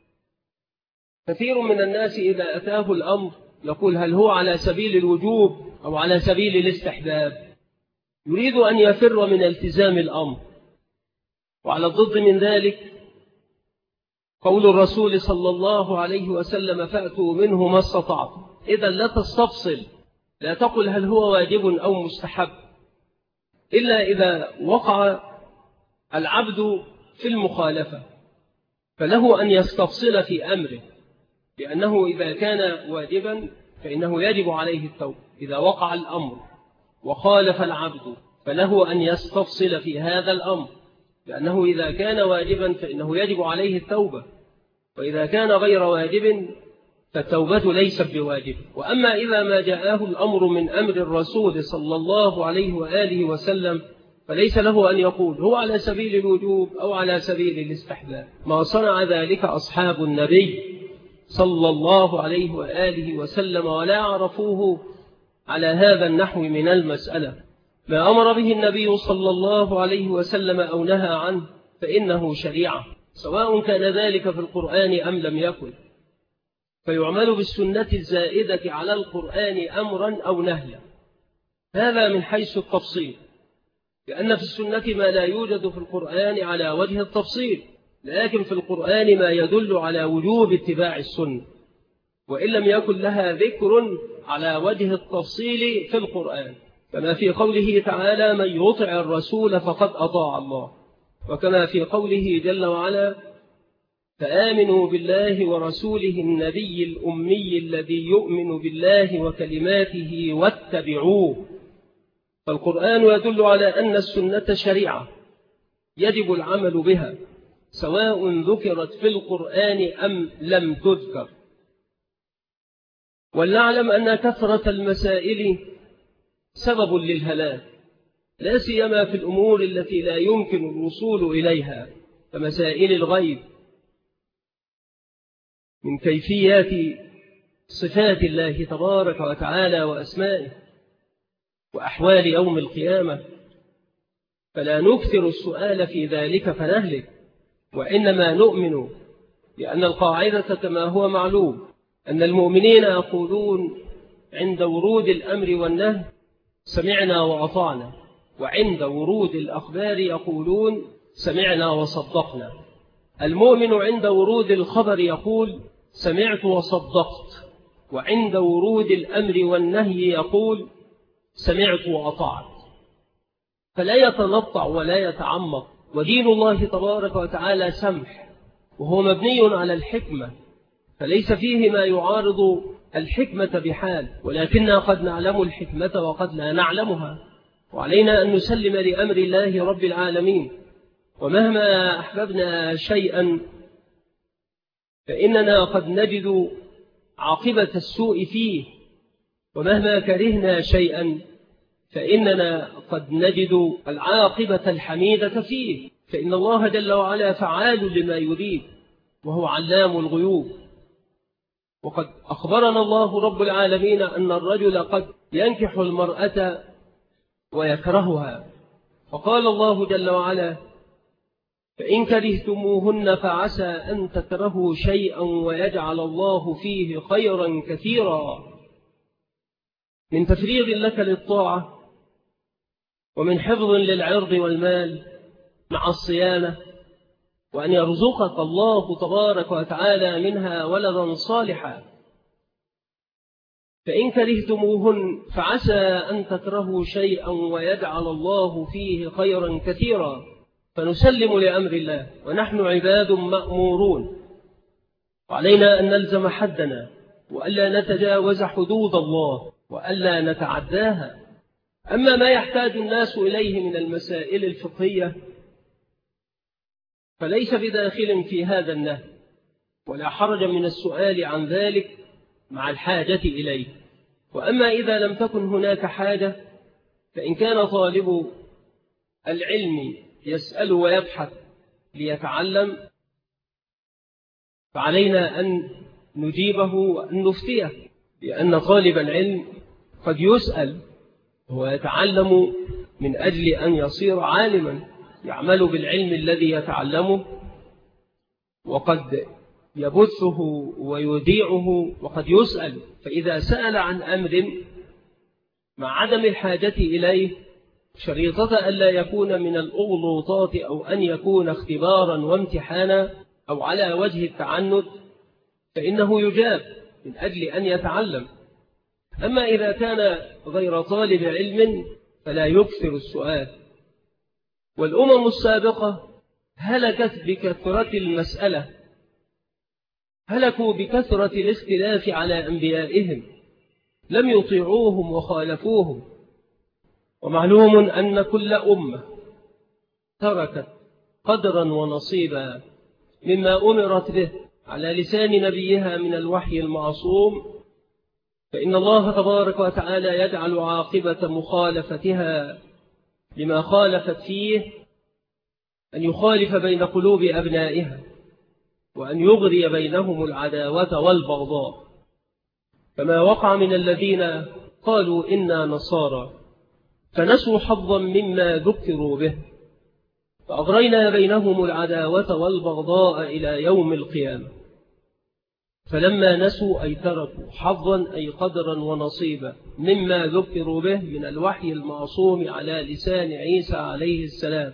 كثير من الناس إذا أتاه الأمر يقول هل هو على سبيل الوجوب أو على سبيل الاستحباب، يريد أن يفر من التزام الأمر. وعلى الضد من ذلك قول الرسول صلى الله عليه وسلم: فأتوا منه ما استطعتم. إذا لا تستفصل، لا تقل هل هو واجب أو مستحب، إلا إذا وقع العبد في المخالفة فله أن يستفصل في أمره، لأنه إذا كان واجبا فإنه يجب عليه التوبة. إذا وقع الأمر وخالف العبد فله أن يستفصل في هذا الأمر، لأنه إذا كان واجبا فإنه يجب عليه التوبة، وإذا كان غير واجب فالتوبة ليست بواجب. وأما إذا ما جاءه الأمر من أمر الرسول صلى الله عليه وآله وسلم فليس له أن يقول هو على سبيل الوجوب أو على سبيل الاستحباب. ما صنع ذلك أصحاب النبي صلى الله عليه وآله وسلم، ولا عرفوه على هذا النحو من المسألة. ما أمر به النبي صلى الله عليه وسلم أو نهى عنه فإنه شريعة، سواء كان ذلك في القرآن أم لم يكن، فيعمل بالسنة الزائدة على القرآن أمرا أو نهيا. هذا من حيث التفصيل، لأن في السنة ما لا يوجد في القرآن على وجه التفصيل، لكن في القرآن ما يدل على وجوب اتباع السنة، وإن لم يكن لها ذكر على وجه التفصيل في القرآن، كما في قوله تعالى من يطع الرسول فقد أطاع الله، وكما في قوله جل وعلا فآمنوا بالله ورسوله النبي الأمي الذي يؤمن بالله وكلماته واتبعوه. فالقرآن يدل على أن السنة شريعة يجب العمل بها، سواء ذكرت في القرآن أم لم تذكر. ولنعلم أن كثرة المسائل سبب للهلاك، لا سيما في الأمور التي لا يمكن الوصول إليها، كمسائل الغيب من كيفيات صفات الله تبارك وتعالى وأسمائه وأحوال يوم القيامة، فلا نكثر السؤال في ذلك فنهلك، وإنما نؤمن بأن القاعدة كما هو معلوم أن المؤمنين يقولون عند ورود الأمر والنهي سمعنا وأطعنا، وعند ورود الأخبار يقولون سمعنا وصدقنا. المؤمن عند ورود الخبر يقول سمعت وصدقت، وعند ورود الأمر والنهي يقول سمعت وأطعت، فلا يتنطع ولا يتعمق. ودين الله تبارك وتعالى سمح، وهو مبني على الحكمة، فليس فيه ما يعارض الحكمة بحال، ولكننا قد نعلم الحكمة وقد لا نعلمها، وعلينا أن نسلم لأمر الله رب العالمين. ومهما أحببنا شيئا فإننا قد نجد عاقبة السوء فيه، ومهما كرهنا شيئا فإننا قد نجد العاقبة الحميدة فيه، فإن الله جل وعلا فعال لما يريد، وهو علام الغيوب. وقد أخبرنا الله رب العالمين أن الرجل قد ينكح المرأة ويكرهها، فقال الله جل وعلا فإن كرهتموهن فعسى أن تكرهوا شيئا ويجعل الله فيه خيرا كثيرا. من تفريغ لك للطاعة، ومن حفظ للعرض والمال مع الصيانة، وأن يرزقك الله تبارك وتعالى منها ولدا صالحا. فإن كرهتموهن فعسى أن تكرهوا شيئا ويجعل الله فيه خيرا كثيرا. فنسلم لأمر الله، ونحن عباد مأمورون، وعلينا أن نلزم حدنا، وألا نتجاوز حدود الله، وألا نتعداها. أما ما يحتاج الناس إليه من المسائل الفقهية فليس بداخل في هذا النهي، ولا حرج من السؤال عن ذلك مع الحاجة إليه. وأما إذا لم تكن هناك حاجة، فإن كان طالب العلم يسأل ويبحث ليتعلم فعلينا أن نجيبه وأن نفتيه، لأن طالب العلم قد يسأل ويتعلم من أجل أن يصير عالما يعمل بالعلم الذي يتعلمه، وقد يبثه ويذيعه، وقد يسأل. فإذا سأل عن أمر مع عدم الحاجة إليه شريطة ألا يكون من الأغلوطات، أو أن يكون اختبارا وامتحانا أو على وجه التعنت، فإنه يجاب من أجل أن يتعلم. أما إذا كان غير طالب علم فلا يكثر السؤال. والأمم السابقة هلكت بكثرة المسألة، هلكوا بكثرة الاختلاف على أنبيائهم، لم يطيعوهم وخالفوهم. ومعلوم أن كل أمة تركت قدرا ونصيبا مما أمرت به على لسان نبيها من الوحي المعصوم، فإن الله تبارك وتعالى يجعل عاقبة مخالفتها لما خالفت فيه أن يخالف بين قلوب أبنائها وأن يغري بينهم العداوة والبغضاء، كما وقع من الذين قالوا إنا نصارى فنسوا حظا مما ذكروا به فأغرينا بينهم العداوة والبغضاء إلى يوم القيامة. فلما نسوا أي تركوا حظا أي قدرا ونصيبا مما ذكروا به من الوحي المعصوم على لسان عيسى عليه السلام،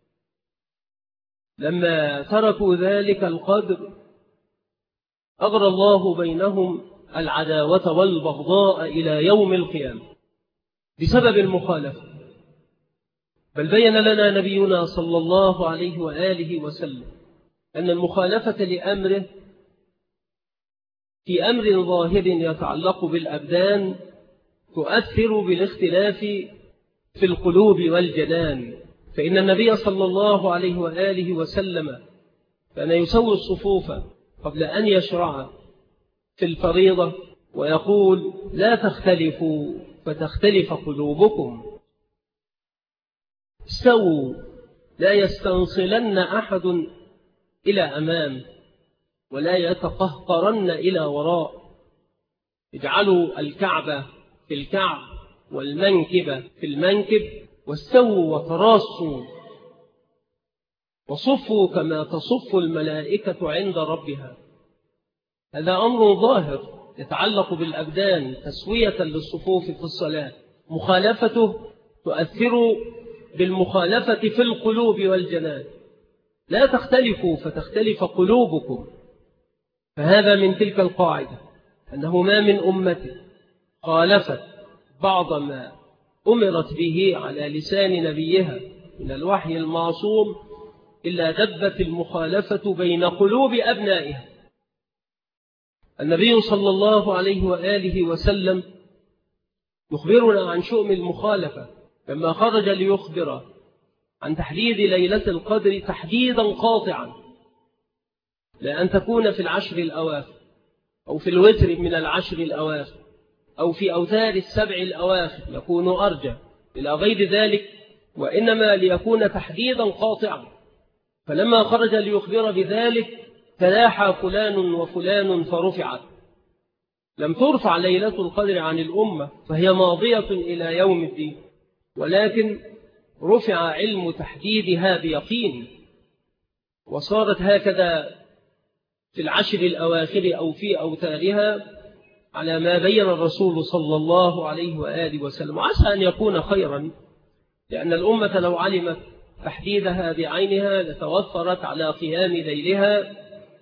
لما تركوا ذلك القدر أغرى الله بينهم العداوة والبغضاء إلى يوم القيامة بسبب المخالفة. بل بين لنا نبينا صلى الله عليه وآله وسلم أن المخالفة لأمره في أمر ظاهر يتعلق بالأبدان تؤثر بالاختلاف في القلوب والجنان، فإن النبي صلى الله عليه وآله وسلم كان يسوي الصفوف قبل أن يشرع في الفريضة ويقول لا تختلفوا فتختلف قلوبكم، استووا لا يستنصلن أحد إلى أمام ولا يتقهقرن إلى وراء، اجعلوا الكعبة في الكعب والمنكب في المنكب واستووا وتراصوا وصفوا كما تصف الملائكة عند ربها. هذا أمر ظاهر يتعلق بالأبدان تسوية للصفوف في الصلاة، مخالفته تؤثر بالمخالفة في القلوب والجنان، لا تختلفوا فتختلف قلوبكم. فهذا من تلك القاعدة أنه ما من أمة خالفت بعض ما أمرت به على لسان نبيها من الوحي المعصوم إلا دبت المخالفة بين قلوب أبنائها. النبي صلى الله عليه وآله وسلم يخبرنا عن شؤم المخالفة لما خرج ليخبر عن تحديد ليلة القدر تحديدا قاطعا، لأن تكون في العشر الأواخر أو في الوتر من العشر الأواخر أو في أوتار السبع الأواخر يكون أرجى إلى غير ذلك، وإنما ليكون تحديدا قاطعا. فلما خرج ليخبر بذلك تلاحى فلان وفلان فرفعت، لم ترفع ليلة القدر عن الأمة فهي ماضية إلى يوم الدين، ولكن رفع علم تحديدها بيقين، وصارت هكذا في العشر الأواخر أو في أوتارها على ما بين الرسول صلى الله عليه وآله وسلم. عسى أن يكون خيرا، لأن الأمة لو علمت تحديدها بعينها لتوفرت على قيام ليلها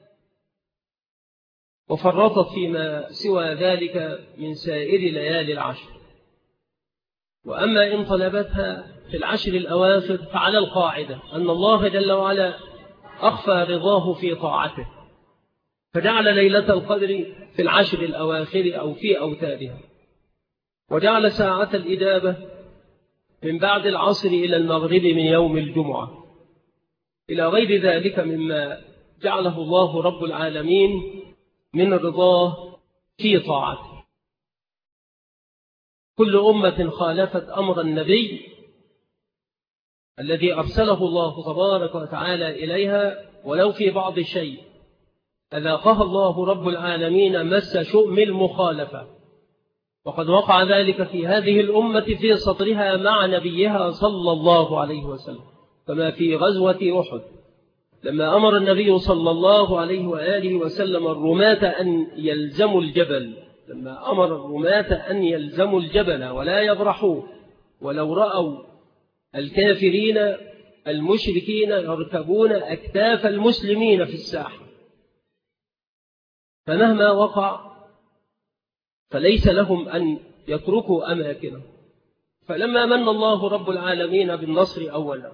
وفرطت فيما سوى ذلك من سائر ليالي العشر. وأما إن طلبتها في العشر الأواخر فعلى القاعدة أن الله جل وعلا أخفى رضاه في طاعته، فجعل ليلة القدر في العشر الأواخر أو في أوتارها، وجعل ساعة الإجابة من بعد العصر إلى المغرب من يوم الجمعة، إلى غير ذلك مما جعله الله رب العالمين من رضاه في طاعته. كل أمة خالفت أمر النبي الذي أرسله الله تبارك وتعالى إليها ولو في بعض الشيء أذاقها الله رب العالمين مس شؤم المخالفة، وقد وقع ذلك في هذه الأمة في سطرها مع نبيها صلى الله عليه وسلم، كما في غزوة أحد لما أمر النبي صلى الله عليه وآله وسلم الرماة أن يلزموا الجبل، لما أمر الرماة أن يلزموا الجبل ولا يبرحوا ولو رأوا الكافرين المشركين يركبون أكتاف المسلمين في الساحة، فمهما وقع فليس لهم أن يتركوا أماكنهم. فلما من الله رب العالمين بالنصر أولا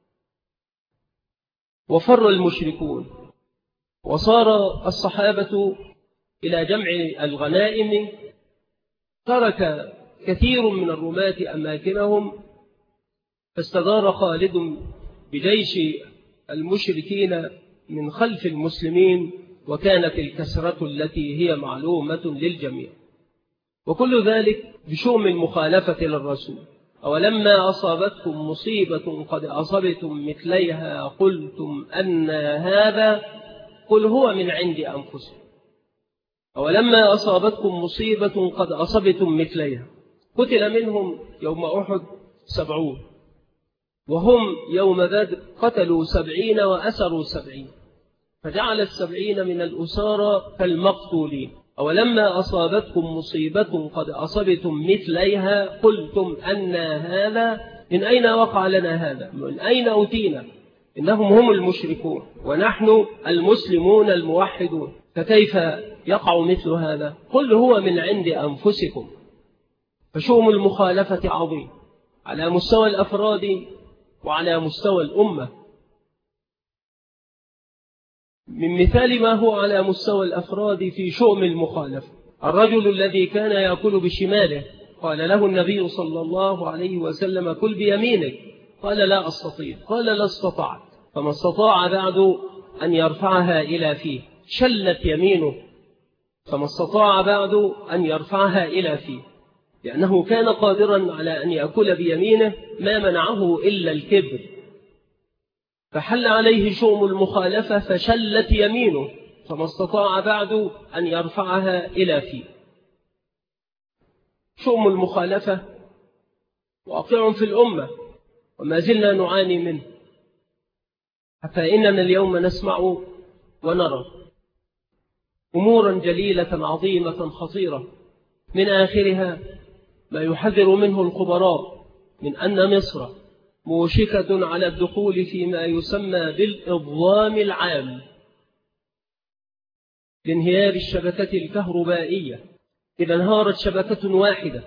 وفر المشركون وصار الصحابة إلى جمع الغنائم، ترك كثير من الرماة أماكنهم، فاستدار خالد بجيش المشركين من خلف المسلمين، وكانت الكسرة التي هي معلومة للجميع. وكل ذلك بشؤم المخالفة للرسول أولما أصابتكم مصيبة قد أصبتم مثليها قلتم أن هذا قل هو من عند أنفسكم. أولما أصابتكم مصيبة قد أصبتم مثليها. قتل منهم يوم أحد 70، وهم يوم بدر قتلوا 70 وأسروا 70، فجعل 70 من الأسارى كالمقتولين. أولما أصابتكم مصيبة قد أصبتم مثليها قلتم أن هذا، من أين وقع لنا هذا؟ من أين أوتينا؟ إنهم هم المشركون ونحن المسلمون الموحدون، فكيف يقع مثل هذا؟ قل هو من عند أنفسكم. فشؤم المخالفة عظيم على مستوى الأفراد وعلى مستوى الأمة. من مثال ما هو على مستوى الأفراد في شؤم المخالفة، الرجل الذي كان يأكل بشماله قال له النبي صلى الله عليه وسلم كل بيمينك، قال لا أستطيع، قال لا استطعت، فما استطاع بعد أن يرفعها إلى فيه، شلت يمينه فما استطاع بعد أن يرفعها إلى فيه، لأنه كان قادرا على أن يأكل بيمينه، ما منعه إلا الكبر، فحل عليه شؤم المخالفة فشلت يمينه فما استطاع بعد أن يرفعها إلى فيه. شؤم المخالفة واقع في الأمة وما زلنا نعاني منه، حتى إننا اليوم نسمع ونرى أمورا جليلة عظيمة خطيرة، من آخرها ما يحذر منه الخبراء من أن مصر موشكة على الدخول فيما يسمى بالإضلام العام، لانهيار الشبكة الكهربائية. إذا انهارت شبكة واحدة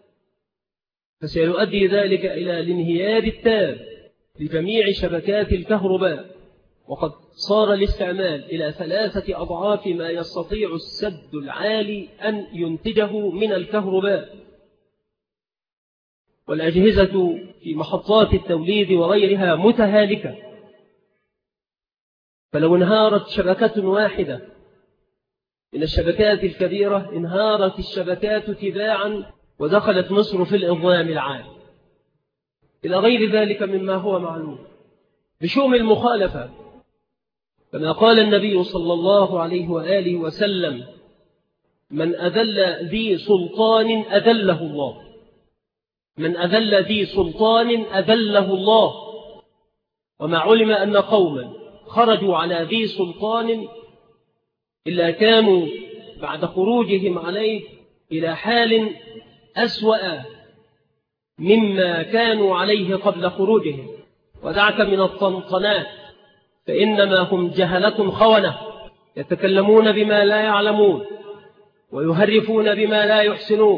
فسيؤدي ذلك إلى الانهيار التام لجميع شبكات الكهرباء، وقد صار الاستعمال إلى 3 أضعاف ما يستطيع السد العالي أن ينتجه من الكهرباء، والأجهزة في محطات التوليد وغيرها متهالكة. فلو انهارت شبكة واحدة من الشبكات الكبيرة انهارت الشبكات تباعا، ودخلت مصر في الإضلام العام إلى غير ذلك مما هو معلوم. بشؤم المخالفة كما قال النبي صلى الله عليه وآله وسلم من أذل ذي سلطان أذله الله، من أذل ذي سلطان أذله الله. وما علم أن قوما خرجوا على ذي سلطان إلا كانوا بعد خروجهم عليه إلى حال أسوأ مما كانوا عليه قبل خروجهم. ودعك من الطنطنات فإنما هم جهلة خونة يتكلمون بما لا يعلمون ويهرفون بما لا يحسنون،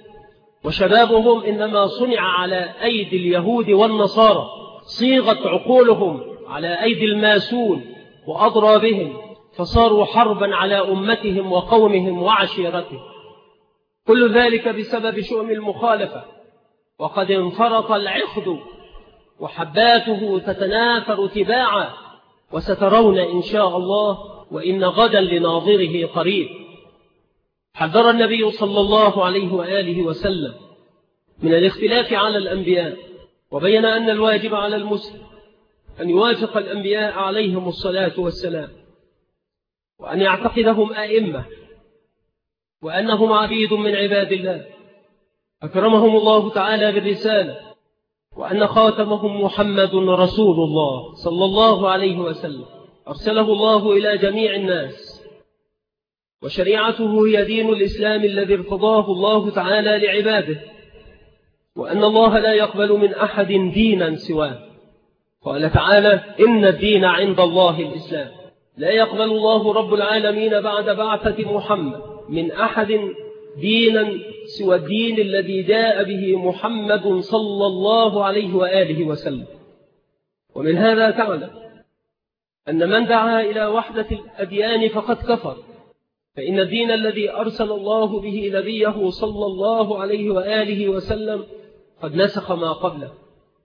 وشبابهم إنما صنع على أيدي اليهود والنصارى، صيغت عقولهم على أيدي الماسون وأضرابهم، فصاروا حربا على أمتهم وقومهم وعشيرتهم. كل ذلك بسبب شؤم المخالفة، وقد انفرط العقد وحباته تتناثر تباعا، وسترون إن شاء الله وإن غدا لناظره قريب. حذر النبي صلى الله عليه وآله وسلم من الاختلاف على الأنبياء، وبين أن الواجب على المسلم أن يوافق الأنبياء عليهم الصلاة والسلام، وأن يعتقدهم أئمة، وأنهم عبيد من عباد الله أكرمهم الله تعالى بالرسالة، وأن خاتمهم محمد رسول الله صلى الله عليه وسلم أرسله الله إلى جميع الناس، وشريعته هي دين الإسلام الذي ارتضاه الله تعالى لعباده، وأن الله لا يقبل من أحد دينا سواه. قال تعالى إن الدين عند الله الإسلام، لا يقبل الله رب العالمين بعد بعثة محمد من أحد دينا سوى الدين الذي جاء به محمد صلى الله عليه وآله وسلم. ومن هذا تعلم أن من دعا إلى وحدة الأديان فقد كفر، فإن الدين الذي أرسل الله به نبيه صلى الله عليه وآله وسلم قد نسخ ما قبله،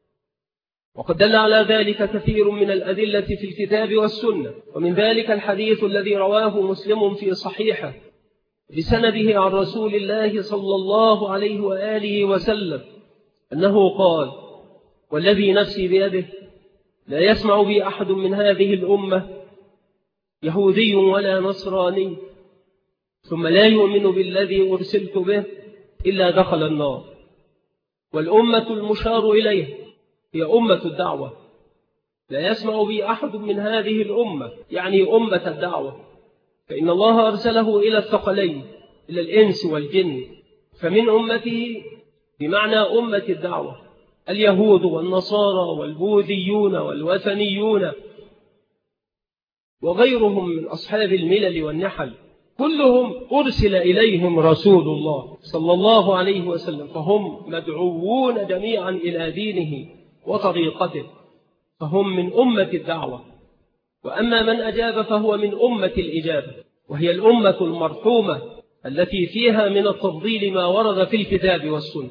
وقد دل على ذلك كثير من الأدلة في الكتاب والسنة، ومن ذلك الحديث الذي رواه مسلم في صحيحه بسنده عن رسول الله صلى الله عليه وآله وسلم أنه قال: والذي نفسي بيده لا يسمع بي أحد من هذه الأمة يهودي ولا نصراني ثم لا يؤمن بالذي أرسلت به إلا دخل النار. والأمة المشار إليه هي أمة الدعوة. لا يسمع بي أحد من هذه الأمة يعني أمة الدعوة، فإن الله أرسله إلى الثقلين، إلى الإنس والجن. فمن أمته بمعنى أمة الدعوة اليهود والنصارى والبوذيون والوثنيون وغيرهم من أصحاب الملل والنحل، كلهم أرسل إليهم رسول الله صلى الله عليه وسلم، فهم مدعوون جميعا إلى دينه وطريقته، فهم من أمة الدعوة. وأما من أجاب فهو من أمة الإجابة، وهي الأمة المرحومة التي فيها من التفضيل ما ورد في الكتاب والسنة.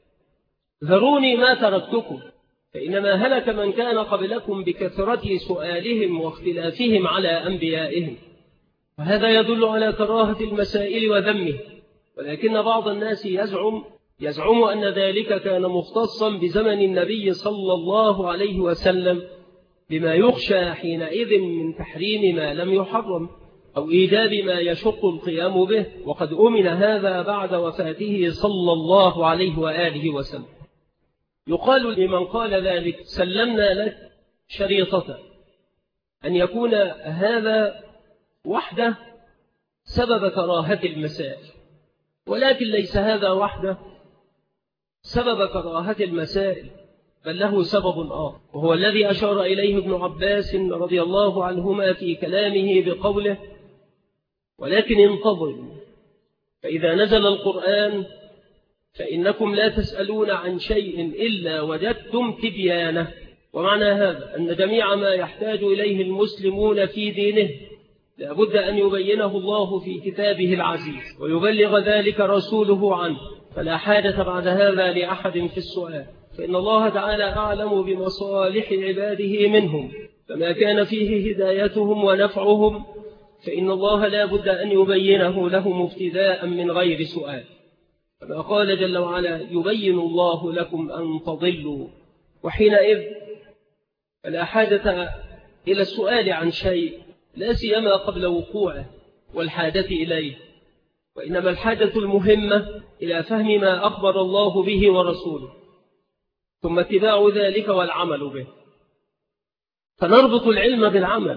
ذروني ما تركتكم، فإنما هلك من كان قبلكم بكثرة سؤالهم واختلافهم على أنبيائهم. وهذا يدل على كراهة المسائل وذمه، ولكن بعض الناس يزعم أن ذلك كان مختصا بزمن النبي صلى الله عليه وسلم، بما يخشى حينئذ من تحريم ما لم يحرم أو إيجاب ما يشق القيام به، وقد أمن هذا بعد وفاته صلى الله عليه وآله وسلم. يقال لمن قال ذلك: سلمنا لك شريطة، أن يكون هذا وحده سبب كراهة المسائل، ولكن ليس هذا وحده سبب كراهة المسائل، بل له سبب آخر، وهو الذي أشار إليه ابن عباس رضي الله عنهما في كلامه بقوله: ولكن انتظروا فإذا نزل القرآن فإنكم لا تسألون عن شيء إلا وجدتم تبيانه. ومعنى هذا أن جميع ما يحتاج إليه المسلمون في دينه لابد أن يبينه الله في كتابه العزيز ويبلغ ذلك رسوله عنه، فلا حاجة بعد هذا لأحد في السؤال، فإن الله تعالى أعلم بمصالح عباده منهم، فما كان فيه هدايتهم ونفعهم فإن الله لا بد أن يبينه لهم ابتداء من غير سؤال. كما قال جل وعلا: يبين الله لكم أن تضلوا. وحينئذ فلا حاجة إلى السؤال عن شيء، لا سيما قبل وقوعه والحاجة إليه، وإنما الحاجة المهمة إلى فهم ما أخبر الله به ورسوله، ثم اتباع ذلك والعمل به. فنربط العلم بالعمل،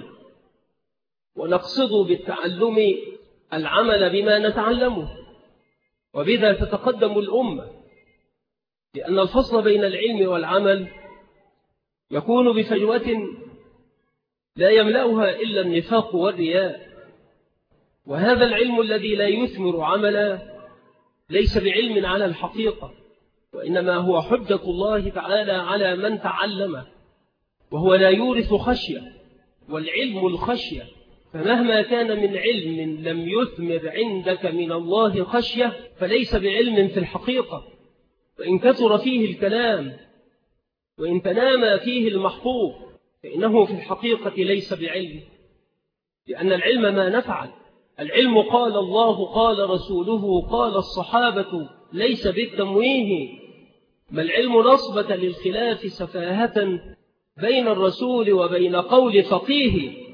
ونقصد بالتعلم العمل بما نتعلمه، وبذا تتقدم الأمة، لأن الفصل بين العلم والعمل يكون بفجوة لا يملأها إلا النفاق والرياء. وهذا العلم الذي لا يثمر عملا ليس بعلم على الحقيقة، وإنما هو حجة الله تعالى على من تعلمه، وهو لا يورث خشية، والعلم الخشية. فمهما كان من علم لم يثمر عندك من الله خشية فليس بعلم في الحقيقة، وإن كثر فيه الكلام وإن تنامى فيه المحفوظ فإنه في الحقيقة ليس بعلم، لأن العلم ما نفعل. العلم قال الله قال رسوله قال الصحابة، ليس بالتمويه، ما العلم نصبة للخلاف سفاهة بين الرسول وبين قول فقيه.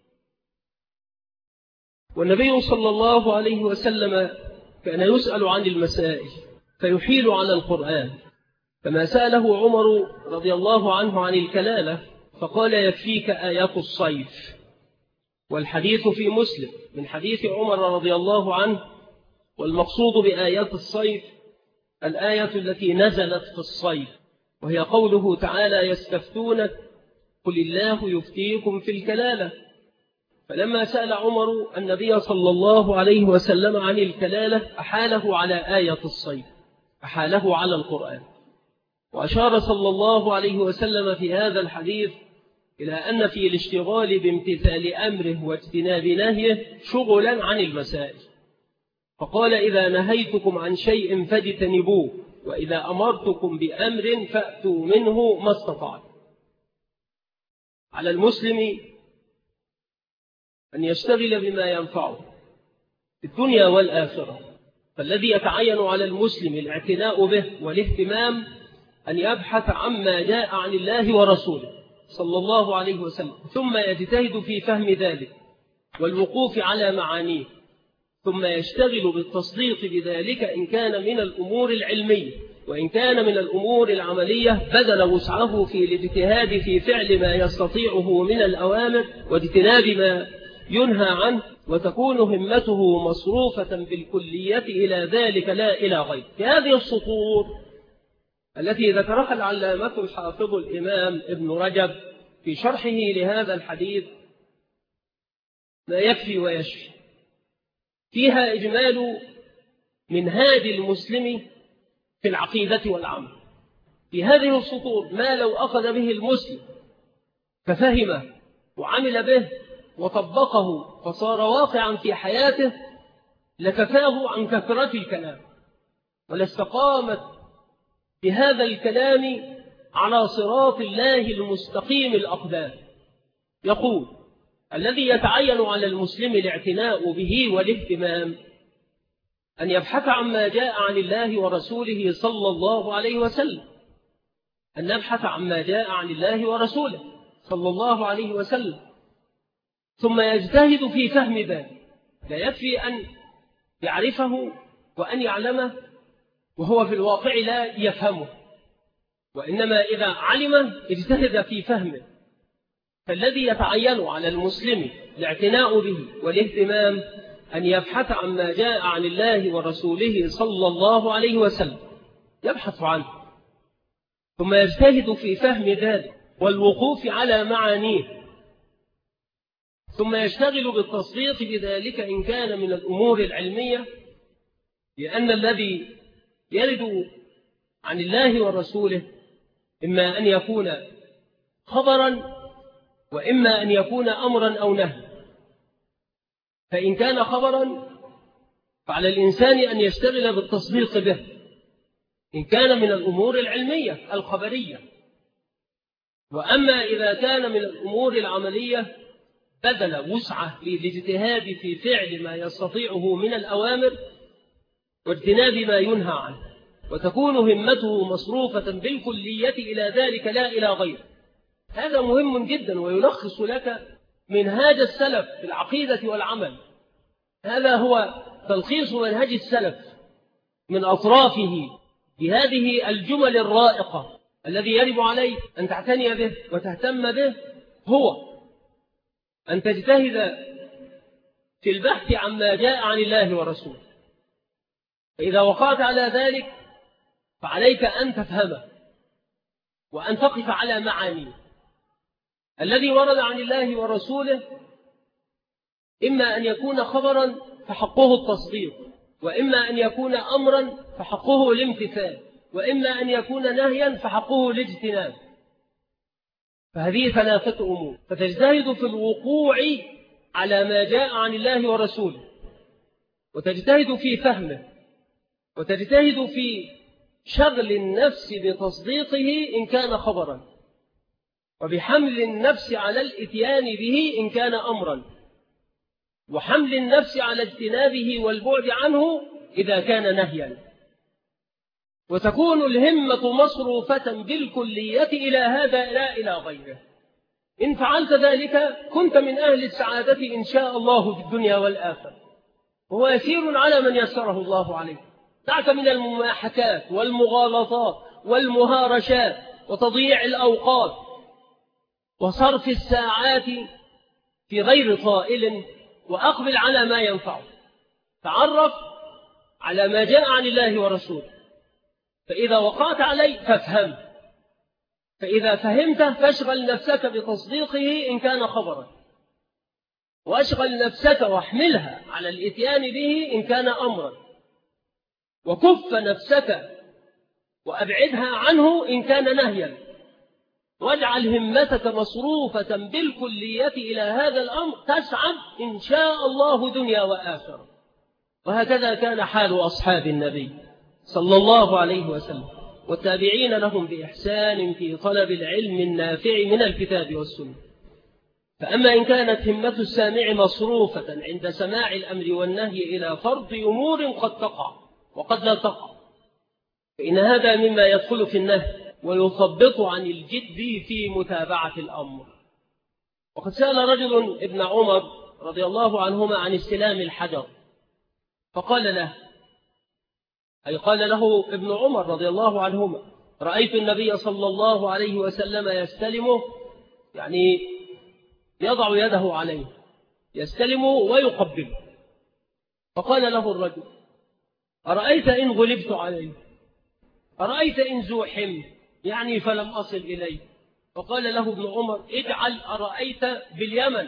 والنبي صلى الله عليه وسلم كان يسأل عن المسائل فيحيل على القرآن، فما سأله عمر رضي الله عنه عن الكلالة فقال: يكفيك آيات الصيف. والحديث في مسلم من حديث عمر رضي الله عنه، والمقصود بآيات الصيف الآية التي نزلت في الصيف، وهي قوله تعالى: يستفتونك قل الله يفتيكم في الكلالة. فلما سأل عمر النبي صلى الله عليه وسلم عن الكلالة أحاله على آية الصيف، أحاله على القرآن. وأشار صلى الله عليه وسلم في هذا الحديث إلى أن في الاشتغال بامتثال أمره واجتناب نهيه شغلا عن المسائل، فقال: إذا نهيتكم عن شيء فاجتنبوه، وإذا أمرتكم بأمر فأتوا منه ما استطعتم. على المسلم أن يشتغل بما ينفعه في الدنيا والآخرة، فالذي يتعين على المسلم الاعتناء به والاهتمام أن يبحث عما جاء عن الله ورسوله صلى الله عليه وسلم، ثم يجتهد في فهم ذلك والوقوف على معانيه، ثم يشتغل بالتصديق بذلك إن كان من الأمور العلمية، وإن كان من الأمور العملية بذل وسعه في الاجتهاد في فعل ما يستطيعه من الأوامر واجتناب ما ينهى عنه، وتكون همته مصروفة بالكلية إلى ذلك لا إلى غير. في هذه السطور التي ذكرها العلامة الحافظ الإمام ابن رجب في شرحه لهذا الحديث ما يكفي ويشفي، فيها إجمال منهاج المسلم في العقيدة والعمل. في هذه السطور ما لو أخذ به المسلم ففهمه وعمل به وطبقه فصار واقعا في حياته لكفاه عن كثرة الكلام، ولاستقامت بهذا الكلام على صراط الله المستقيم الأقدام. يقول: الذي يتعين على المسلم الاعتناء به والاهتمام أن يبحث عما جاء عن الله ورسوله صلى الله عليه وسلم، أن نبحث عما جاء عن الله ورسوله صلى الله عليه وسلم، ثم يجتهد في فهم ذلك. لا يكفي أن يعرفه وأن يعلمه وهو في الواقع لا يفهمه، وإنما إذا علمه اجتهد في فهمه. فالذي يتعين على المسلم الاعتناء به والاهتمام أن يبحث عما جاء عن الله ورسوله صلى الله عليه وسلم، يبحث عنه ثم يجتهد في فهم ذلك والوقوف على معانيه، ثم يشتغل بالتصديق بذلك إن كان من الأمور العلمية، لأن الذي يرد عن الله ورسوله إما أن يكون خبرا وإما أن يكون أمرا أو نهيا. فإن كان خبرا فعلى الإنسان أن يشتغل بالتصديق به إن كان من الأمور العلمية الخبرية، وأما إذا كان من الأمور العملية بذل وسعه للاجتهاد في فعل ما يستطيعه من الأوامر واجتناب ما ينهى عنه، وتكون همته مصروفة بالكلية إلى ذلك لا إلى غيره. هذا مهم جدا ويلخص لك منهاج السلف في العقيدة والعمل. هذا هو تلخيص منهج السلف من أطرافه بهذه الجمل الرائقة. الذي يجب عليك أن تعتني به وتهتم به هو أن تجتهد في البحث عما جاء عن الله ورسوله، فإذا وقعت على ذلك فعليك أن تفهمه وأن تقف على معانيه. الذي ورد عن الله ورسوله إما أن يكون خبرا فحقه التصديق، وإما أن يكون أمرا فحقه الامتثال، وإما أن يكون نهيا فحقه الاجتناب. فهذه ثلاثة أمور، فتجتهد في الوقوع على ما جاء عن الله ورسوله، وتجتهد في فهمه، وتجتهد في شغل النفس بتصديقه إن كان خبرا، وبحمل النفس على الإتيان به إن كان أمرا، وحمل النفس على اجتنابه والبعد عنه إذا كان نهيا. وتكون الهمة مصروفة بالكلية إلى هذا لا إلى غيره. إن فعلت ذلك كنت من أهل السعادة إن شاء الله في الدنيا والآخرة، وهو يسير على من يسره الله عليه. دعك من المماحكات والمغالطات والمهارشات وتضييع الأوقات وصرف الساعات في غير طائل، وأقبل على ما ينفعه. تعرف على ما جاء عن الله ورسوله، فإذا وقعت عليه فافهم، فإذا فهمته فاشغل نفسك بتصديقه إن كان خبرا، واشغل نفسك واحملها على الإتيان به إن كان أمرا، وكف نفسك وأبعدها عنه إن كان نهيا، واجعل همتك مصروفة بالكلية إلى هذا الأمر، تسعد إن شاء الله دنيا وآخرة. وهكذا كان حال أصحاب النبي صلى الله عليه وسلم والتابعين لهم بإحسان في طلب العلم النافع من الكتاب والسنة. فأما إن كانت همة السامع مصروفة عند سماع الأمر والنهي إلى فرض أمور قد تقع وقد لا تقع، فإن هذا مما يدخل في النهي ويثبط عن الجد في متابعة الأمر. وقد سأل رجل ابن عمر رضي الله عنهما عن استلام الحجر، فقال له، أي قال له ابن عمر رضي الله عنهما: رأيت النبي صلى الله عليه وسلم يستلمه، يعني يضع يده عليه، يستلمه ويقبله. فقال له الرجل: أرأيت إن غلبت عليه؟ أرأيت إن زوحم يعني فلم أصل إليه؟ فقال له ابن عمر: اجعل أرأيت باليمن.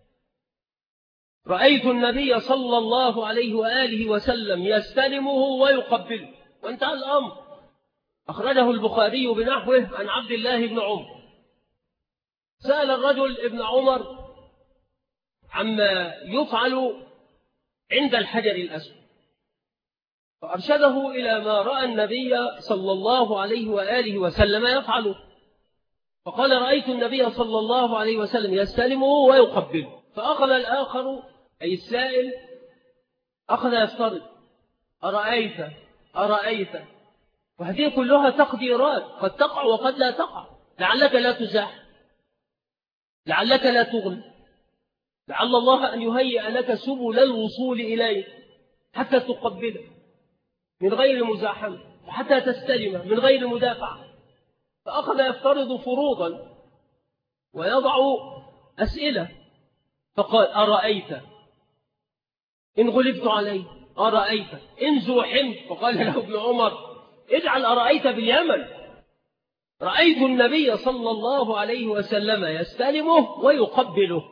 رأيت النبي صلى الله عليه وآله وسلم يستلمه ويقبله، وانتهى الأمر. أخرجه البخاري بنحوه عن عبد الله بن عمر. سأل الرجل ابن عمر عما يفعل عند الحجر الأسود، فأرشده إلى ما رأى النبي صلى الله عليه وآله وسلم يفعله. فقال: رأيت النبي صلى الله عليه وسلم يستلمه ويقبله. فأخذ الآخر أي السائل أخذ يفترض: أرأيت أرأيت، وهذه كلها تقديرات قد تقع وقد لا تقع. لعلك لا تزاح، لعلك لا تغل، لعل الله أن يهيئ لك سبل الوصول إليه حتى تقبله من غير مزاحمة، وحتى تستلمه من غير مدافعة. فأخذ يفترض فروضا ويضع أسئلة. فقال: أرأيت إن غلبت عليه؟ أرأيت إن زوحمت؟ فقال له ابن عمر: اجعل أرأيت باليمن. رأيت النبي صلى الله عليه وسلم يستلمه ويقبله.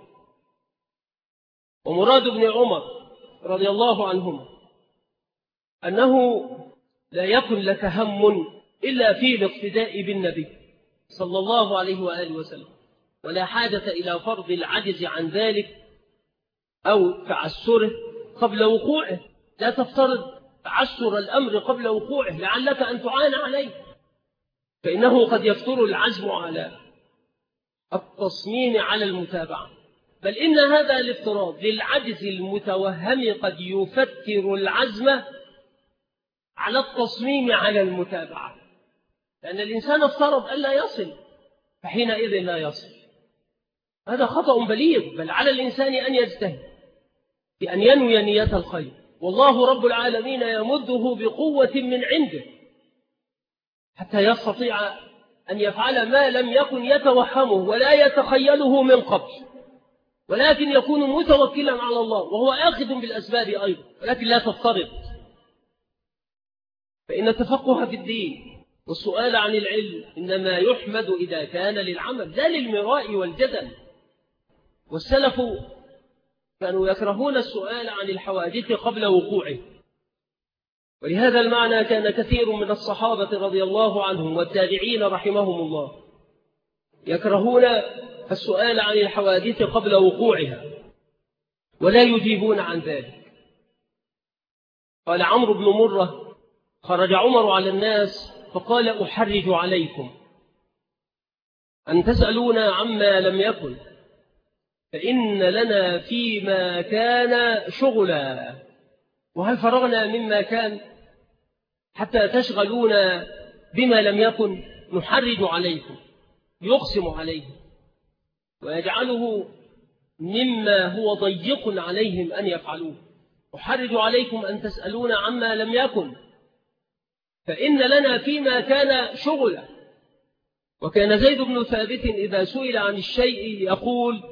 ومراد ابن عمر رضي الله عنهما أنه لا يكن لك هم إلا في الاقتداء بالنبي صلى الله عليه وآله وسلم، ولا حاجة إلى فرض العجز عن ذلك أو تعسره قبل وقوعه. لا تفترض تعسر الأمر قبل وقوعه لعلك أن تعان عليه، فإنه قد يفتر العزم على التصميم على المتابعة. بل إن هذا الافتراض للعجز المتوهم قد يفتر العزم على التصميم على المتابعة، لأن الإنسان افترض ألا يصل، فحينئذ لا يصل. هذا خطأ بليغ. بل على الإنسان أن يجتهد بأن ينوي نية الخير، والله رب العالمين يمده بقوة من عنده حتى يستطيع أن يفعل ما لم يكن يتوهمه ولا يتخيله من قبل، ولكن يكون متوكلا على الله وهو آخذ بالأسباب أيضا، ولكن لا تفترض. فإن التفقه في الدين والسؤال عن العلم إنما يحمد إذا كان للعمل لا للمراء والجدل. والسلف كانوا يكرهون السؤال عن الحوادث قبل وقوعه، ولهذا المعنى كان كثير من الصحابة رضي الله عنهم والتابعين رحمهم الله يكرهون السؤال عن الحوادث قبل وقوعها ولا يجيبون عن ذلك. قال عمرو بن مرة: خرج عمر على الناس فقال: أحرج عليكم أن تسألون عما لم يكن، فإن لنا فيما كان شغلا، وهل فرغنا مما كان حتى تشغلون بما لم يكن؟ نحرج عليكم، يقسم عليه ويجعله مما هو ضيق عليهم أن يفعلوه. أحرج عليكم أن تسألون عما لم يكن، فإن لنا فيما كان شغلا. وكان زيد بن ثابت إذا سئل عن الشيء يقول: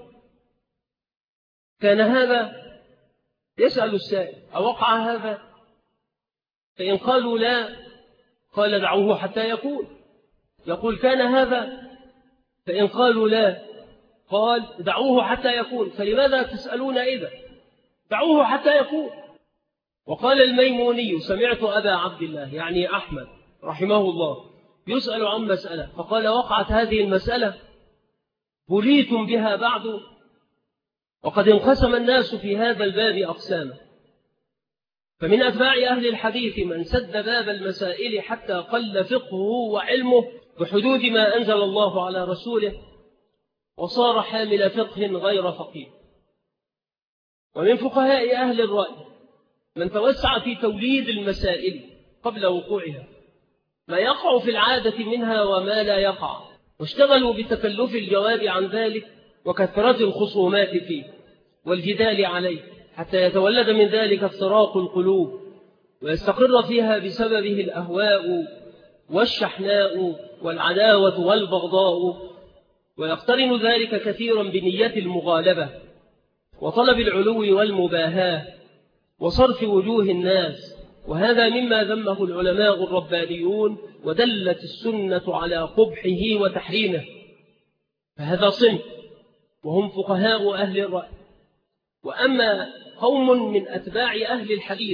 كان هذا؟ يسأل السائل: أوقع هذا؟ فإن قالوا لا قال: دعوه حتى يكون. يقول: كان هذا؟ فإن قالوا لا قال: دعوه حتى يكون. فلماذا تسألون إذا؟ دعوه حتى يكون. وقال الميموني: سمعت أبا عبد الله يعني أحمد رحمه الله يسأل عن مسألة فقال: وقعت هذه المسألة بليتم بها بعد؟ وقد انقسم الناس في هذا الباب أقساما، فمن أتباع أهل الحديث من سد باب المسائل حتى قل فقهه وعلمه بحدود ما أنزل الله على رسوله وصار حامل فقه غير فقيه. ومن فقهاء أهل الرأي من توسع في توليد المسائل قبل وقوعها، ما يقع في العادة منها وما لا يقع، واشتغلوا بتكلف الجواب عن ذلك وكثرة الخصومات فيه والجدال عليه، حتى يتولد من ذلك افتراق القلوب ويستقر فيها بسببه الأهواء والشحناء والعداوة والبغضاء، ويقترن ذلك كثيرا بنية المغالبة وطلب العلو والمباهاة وصرف وجوه الناس، وهذا مما ذمه العلماء الربانيون ودلت السنة على قبحه وتحريمه. فهذا صنف وهم فقهاء أهل الرأي. وأما قوم من أتباع أهل الحديث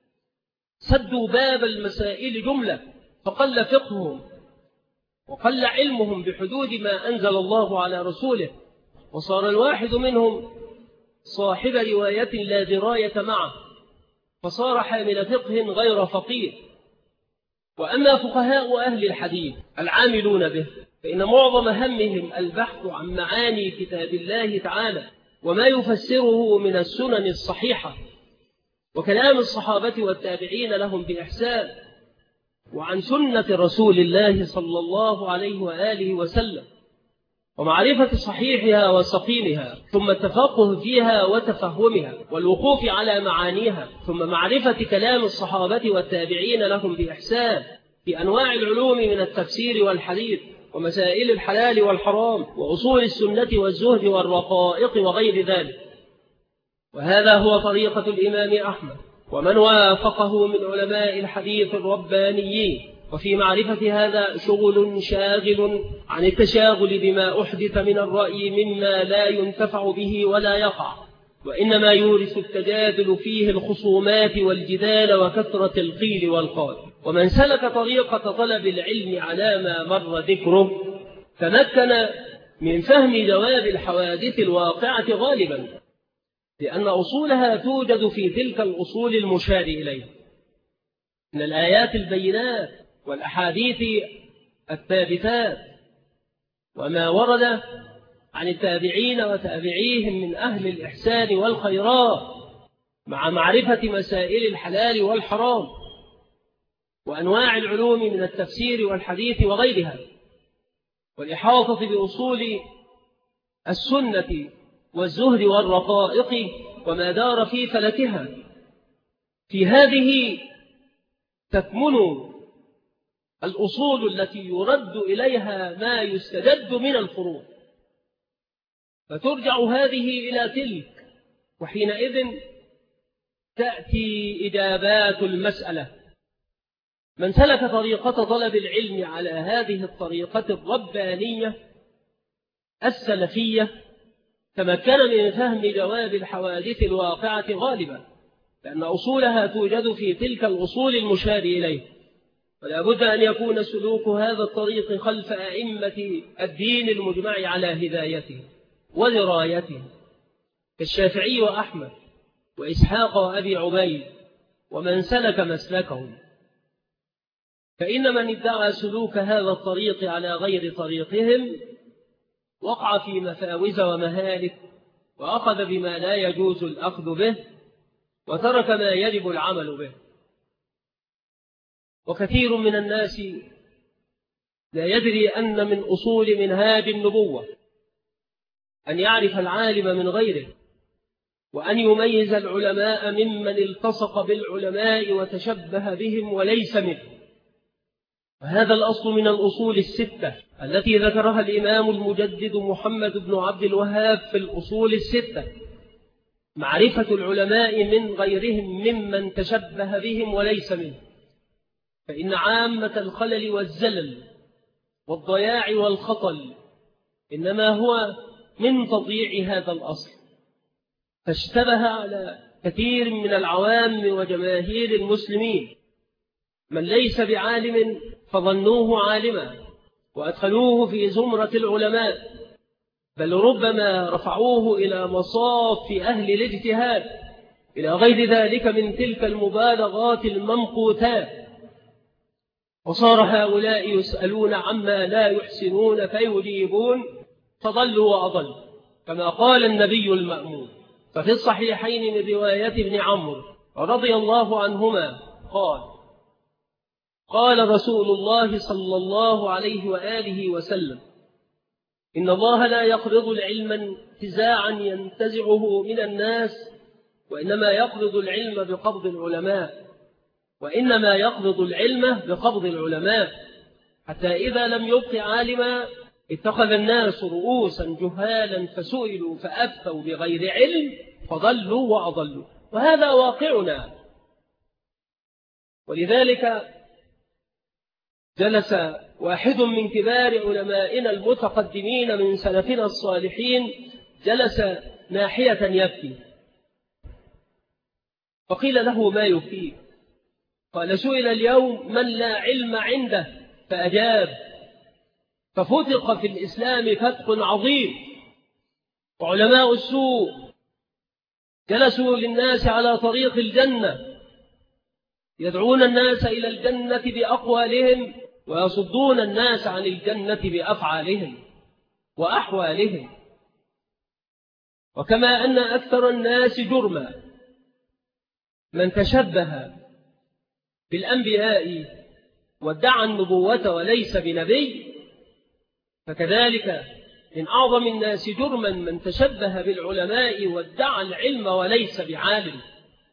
سدوا باب المسائل جملة، فقل فقههم وقل علمهم بحدود ما أنزل الله على رسوله، وصار الواحد منهم صاحب رواية لا دراية معه، فصار حامل فقه غير فقيه. وأما فقهاء أهل الحديث العاملون به فإن معظم همهم البحث عن معاني كتاب الله تعالى وما يفسره من السنن الصحيحة وكلام الصحابة والتابعين لهم بإحسان، وعن سنة رسول الله صلى الله عليه وآله وسلم، ومعرفة صحيحها وسقيمها، ثم التفقه فيها وتفهمها والوقوف على معانيها، ثم معرفة كلام الصحابة والتابعين لهم بإحسان في أنواع العلوم من التفسير والحديث ومسائل الحلال والحرام وأصول السنة والزهد والرقائق وغير ذلك. وهذا هو طريقة الإمام أحمد ومن وافقه من علماء الحديث الربانيين. وفي معرفة هذا شغل شاغل عن التشاغل بما أحدث من الرأي مما لا ينتفع به ولا يقع، وإنما يورث التجادل فيه الخصومات والجدال وكثرة القيل والقال. ومن سلك طريقة طلب العلم على ما مر ذكره تمكن من فهم جواب الحوادث الواقعة غالبا، لأن أصولها توجد في تلك الأصول المشار إليه من الآيات البينات والأحاديث الثابتات، وما ورد عن التابعين وتابعيهم من أهل الإحسان والخيرات، مع معرفة مسائل الحلال والحرام وأنواع العلوم من التفسير والحديث وغيرها، والإحاطة بأصول السنة والزهد والرقائق وما دار في فلكها. في هذه تكمن الأصول التي يرد إليها ما يستجد من الفروع، فترجع هذه إلى تلك، وحينئذ تأتي إجابات المسألة. من سلك طريقة طلب العلم على هذه الطريقة الربانية السلفية تمكن من فهم جواب الحوادث الواقعة غالبا، لأن أصولها توجد في تلك الأصول المشار إليه. ولا بد أن يكون سلوك هذا الطريق خلف أئمة الدين المجمع على هدايته ودرايته كالشافعي وأحمد وإسحاق وأبي عبيد ومن سلك مسلكهم. فإن من ادعى سلوك هذا الطريق على غير طريقهم وقع في مفاوز ومهالك، وأخذ بما لا يجوز الأخذ به وترك ما يجب العمل به. وكثير من الناس لا يدري أن من أصول منهاج النبوة أن يعرف العالم من غيره، وأن يميز العلماء ممن التصق بالعلماء وتشبه بهم وليس منهم. وهذا الأصل من الأصول الستة التي ذكرها الإمام المجدد محمد بن عبد الوهاب في الأصول الستة: معرفة العلماء من غيرهم ممن تشبه بهم وليس منهم، فإن عامة الخلل والزلل والضياع والخطل إنما هو من تضييع هذا الأصل، فاشتبه على كثير من العوام وجماهير المسلمين من ليس بعالم فظنوه عالما وأدخلوه في زمرة العلماء، بل ربما رفعوه إلى مصاف أهل الاجتهاد إلى غير ذلك من تلك المبالغات الممقوتات. وصار هؤلاء يسألون عما لا يحسنون فيجيبون، فضلوا وأضلوا، كما قال النبي المأمون. ففي الصحيحين من رواية ابن عمرو رضي الله عنهما قال: قال رسول الله صلى الله عليه وآله وسلم: إن الله لا يقبض العلم انتزاعا ينتزعه من الناس، وإنما يقبض العلم بقبض العلماء، حتى إذا لم يبق عالما اتخذ الناس رؤوسا جهالا فسئلوا فأفتوا بغير علم فضلوا وأضلوا. وهذا واقعنا. ولذلك جلس واحد من كبار علمائنا المتقدمين من سلفنا الصالحين، جلس ناحية يبكي، فقيل له: ما يبكيك؟ قال: سئل اليوم من لا علم عنده فأجاب، ففتق في الإسلام فتق عظيم. وعلماء السوء جلسوا للناس على طريق الجنة، يدعون الناس إلى الجنة بأقوالهم ويصدون الناس عن الجنة بأفعالهم وأحوالهم. وكما أن أكثر الناس جرما من تشبه بالأنبياء وادعى النبوة وليس بنبي، فكذلك من أعظم الناس جرما من تشبه بالعلماء وادعى العلم وليس بعالم.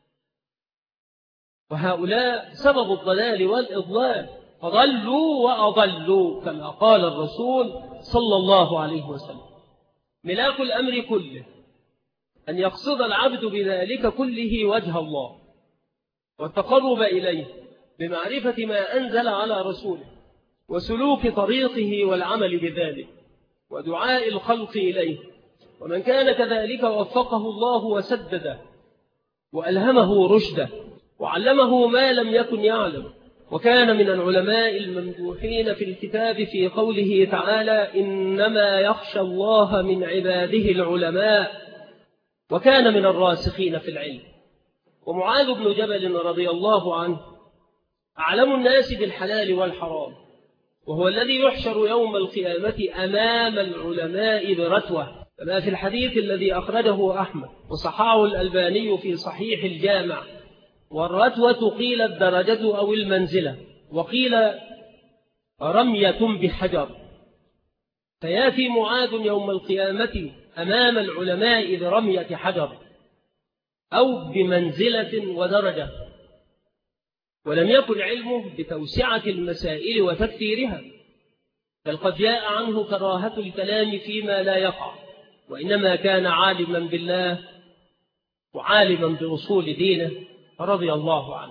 وهؤلاء سبب الضلال والإضلال، فضلوا وأضلوا كما قال الرسول صلى الله عليه وسلم. ملاك الأمر كله أن يقصد العبد بذلك كله وجه الله والتقرب إليه بمعرفة ما أنزل على رسوله وسلوك طريقه والعمل بذلك ودعاء الخلق إليه. ومن كان كذلك وفقه الله وسدده وألهمه رشده وعلمه ما لم يكن يعلم، وكان من العلماء الممدوحين في الكتاب في قوله تعالى: إنما يخشى الله من عباده العلماء، وكان من الراسخين في العلم. ومعاذ بن جبل رضي الله عنه أعلم الناس بالحلال والحرام، وهو الذي يحشر يوم القيامة أمام العلماء برتوة، كما في الحديث الذي أخرجه أحمد وصححه الألباني في صحيح الجامع. والرتوة قيل الدرجة أو المنزلة، وقيل رمية بحجر. فيأتي معاذ يوم القيامة أمام العلماء برمية حجر أو بمنزلة ودرجة، ولم يكن علمه بتوسعة المسائل وتكثيرها، بل قد جاء عنه كراهة الكلام فيما لا يقع، وإنما كان عالما بالله وعالما بأصول دينه رضي الله عنه.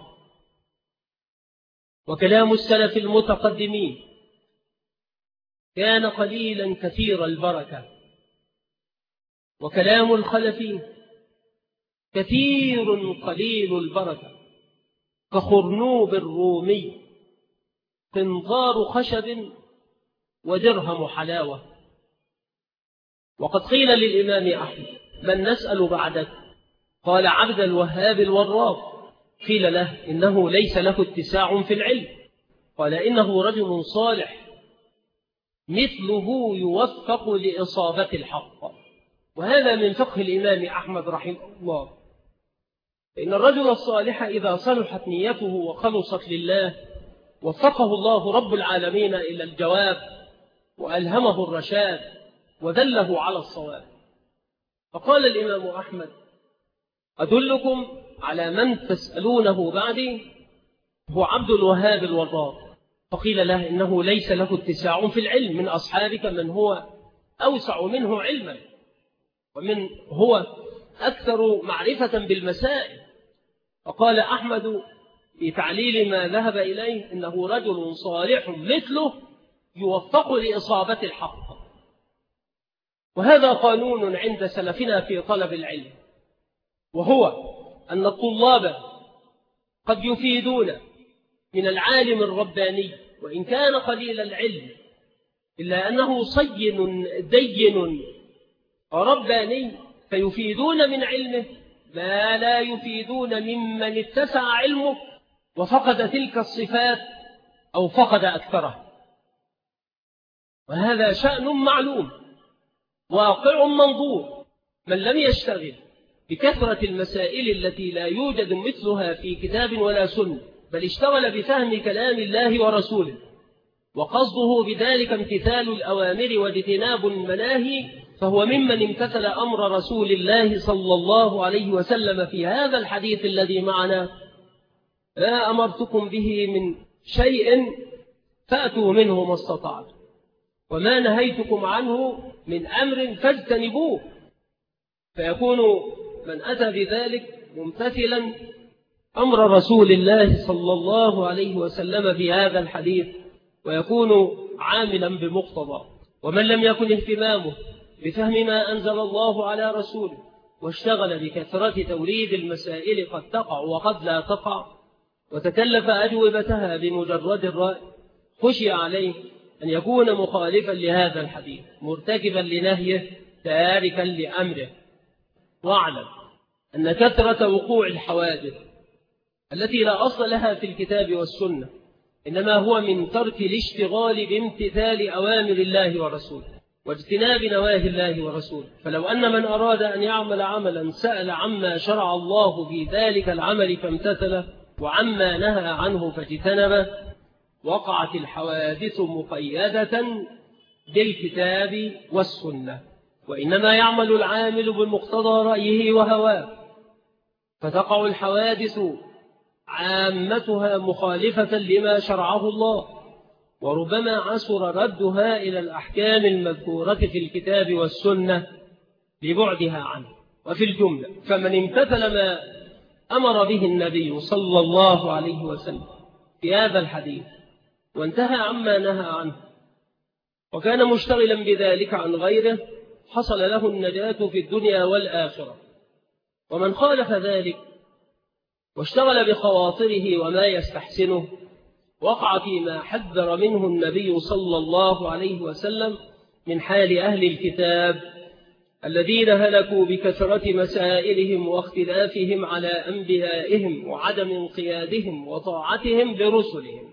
وكلام السلف المتقدمين كان قليلا كثير البركة، وكلام الخلف كثير قليل البركة، كخرنوب الرومي، قنطار خشب ودرهم حلاوة. وقد قيل للإمام أحمد: من نسأل بعدك؟ قال: عبد الوهاب الوراق. قيل له: إنه ليس له اتساع في العلم. قال: إنه رجل صالح مثله يوفق لإصابة الحق. وهذا من فقه الإمام أحمد رحمه الله، إن الرجل الصالح إذا صلحت نيته وخلصت لله وفقه الله رب العالمين إلى الجواب وألهمه الرشاد ودله على الصواب. فقال الإمام أحمد: أدلكم على من تسألونه بعدي؟ هو عبد الوهاب الوراق. فقيل له: إنه ليس له اتساع في العلم، من أصحابك من هو أوسع منه علما، ومن هو أكثر معرفة بالمسائل. فقال أحمد في تعليل ما ذهب إليه: إنه رجل صالح مثله يوفق لإصابة الحق. وهذا قانون عند سلفنا في طلب العلم، وهو أن الطلاب قد يفيدون من العالم الرباني وإن كان قليل العلم، إلا أنه صين دين رباني، فيفيدون من علمه ما لا يفيدون ممن اتسع علمه وفقد تلك الصفات أو فقد أكثرها. وهذا شأن معلوم واقع منظور. من لم يشتغل بكثرة المسائل التي لا يوجد مثلها في كتاب ولا سنة بل اشتغل بفهم كلام الله ورسوله، وقصده بذلك امتثال الأوامر واجتناب المناهي، فهو ممن امتثل أمر رسول الله صلى الله عليه وسلم في هذا الحديث الذي معنا: ما أمرتكم به من شيء فأتوا منه ما استطعتم، وما نهيتكم عنه من أمر فاجتنبوه. فيكون من أتى بذلك ممتثلا أمر رسول الله صلى الله عليه وسلم في هذا الحديث، ويكون عاملا بمقتضى. ومن لم يكن اهتمامه بفهم ما أنزل الله على رسوله واشتغل بكثرة توريد المسائل قد تقع وقد لا تقع، وتكلف أجوبتها بمجرد الرأي، خشي عليه أن يكون مخالفا لهذا الحديث، مرتكبا لنهيه، تاركا لأمره. واعلم أن كثرة وقوع الحوادث التي لا أصل لها في الكتاب والسنة إنما هو من ترك الاشتغال بامتثال أوامر الله ورسوله واجتناب نواهي الله ورسوله. فلو أن من أراد أن يعمل عملا سأل عما شرع الله في ذلك العمل فامتثله، وعما نهى عنه فاجتنبه، وقعت الحوادث مقيدة بالكتاب والسنة. وإنما يعمل العامل بمقتضى رأيه وهواه، فتقع الحوادث عامتها مخالفة لما شرعه الله، وربما عسر ردها إلى الأحكام المذكورة في الكتاب والسنة لبعدها عنه. وفي الجملة فمن امتثل ما أمر به النبي صلى الله عليه وسلم في هذا الحديث وانتهى عما نهى عنه وكان مشتغلا بذلك عن غيره، حصل له النجاة في الدنيا والآخرة. ومن خالف ذلك واشتغل بخواطره وما يستحسنه وقع فيما حذر منه النبي صلى الله عليه وسلم من حال أهل الكتاب الذين هلكوا بكثرة مسائلهم واختلافهم على أنبيائهم وعدم انقيادهم وطاعتهم لرسلهم.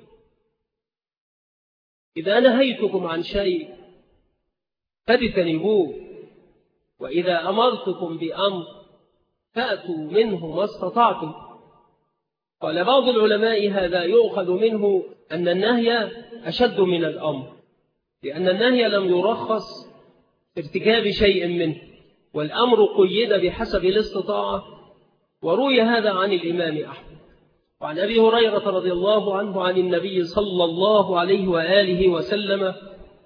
إذا نهيتكم عن شيء فاجتنبوه، وإذا أمرتكم بأمر فأتوا منه ما استطعتم. قال بعض العلماء هذا يؤخذ منه أن النهي أشد من الأمر، لأن النهي لم يرخص في ارتكاب شيء منه، والأمر قيد بحسب الاستطاعة. وروي هذا عن الإمام أحمد وعن أبي هريرة رضي الله عنه عن النبي صلى الله عليه وآله وسلم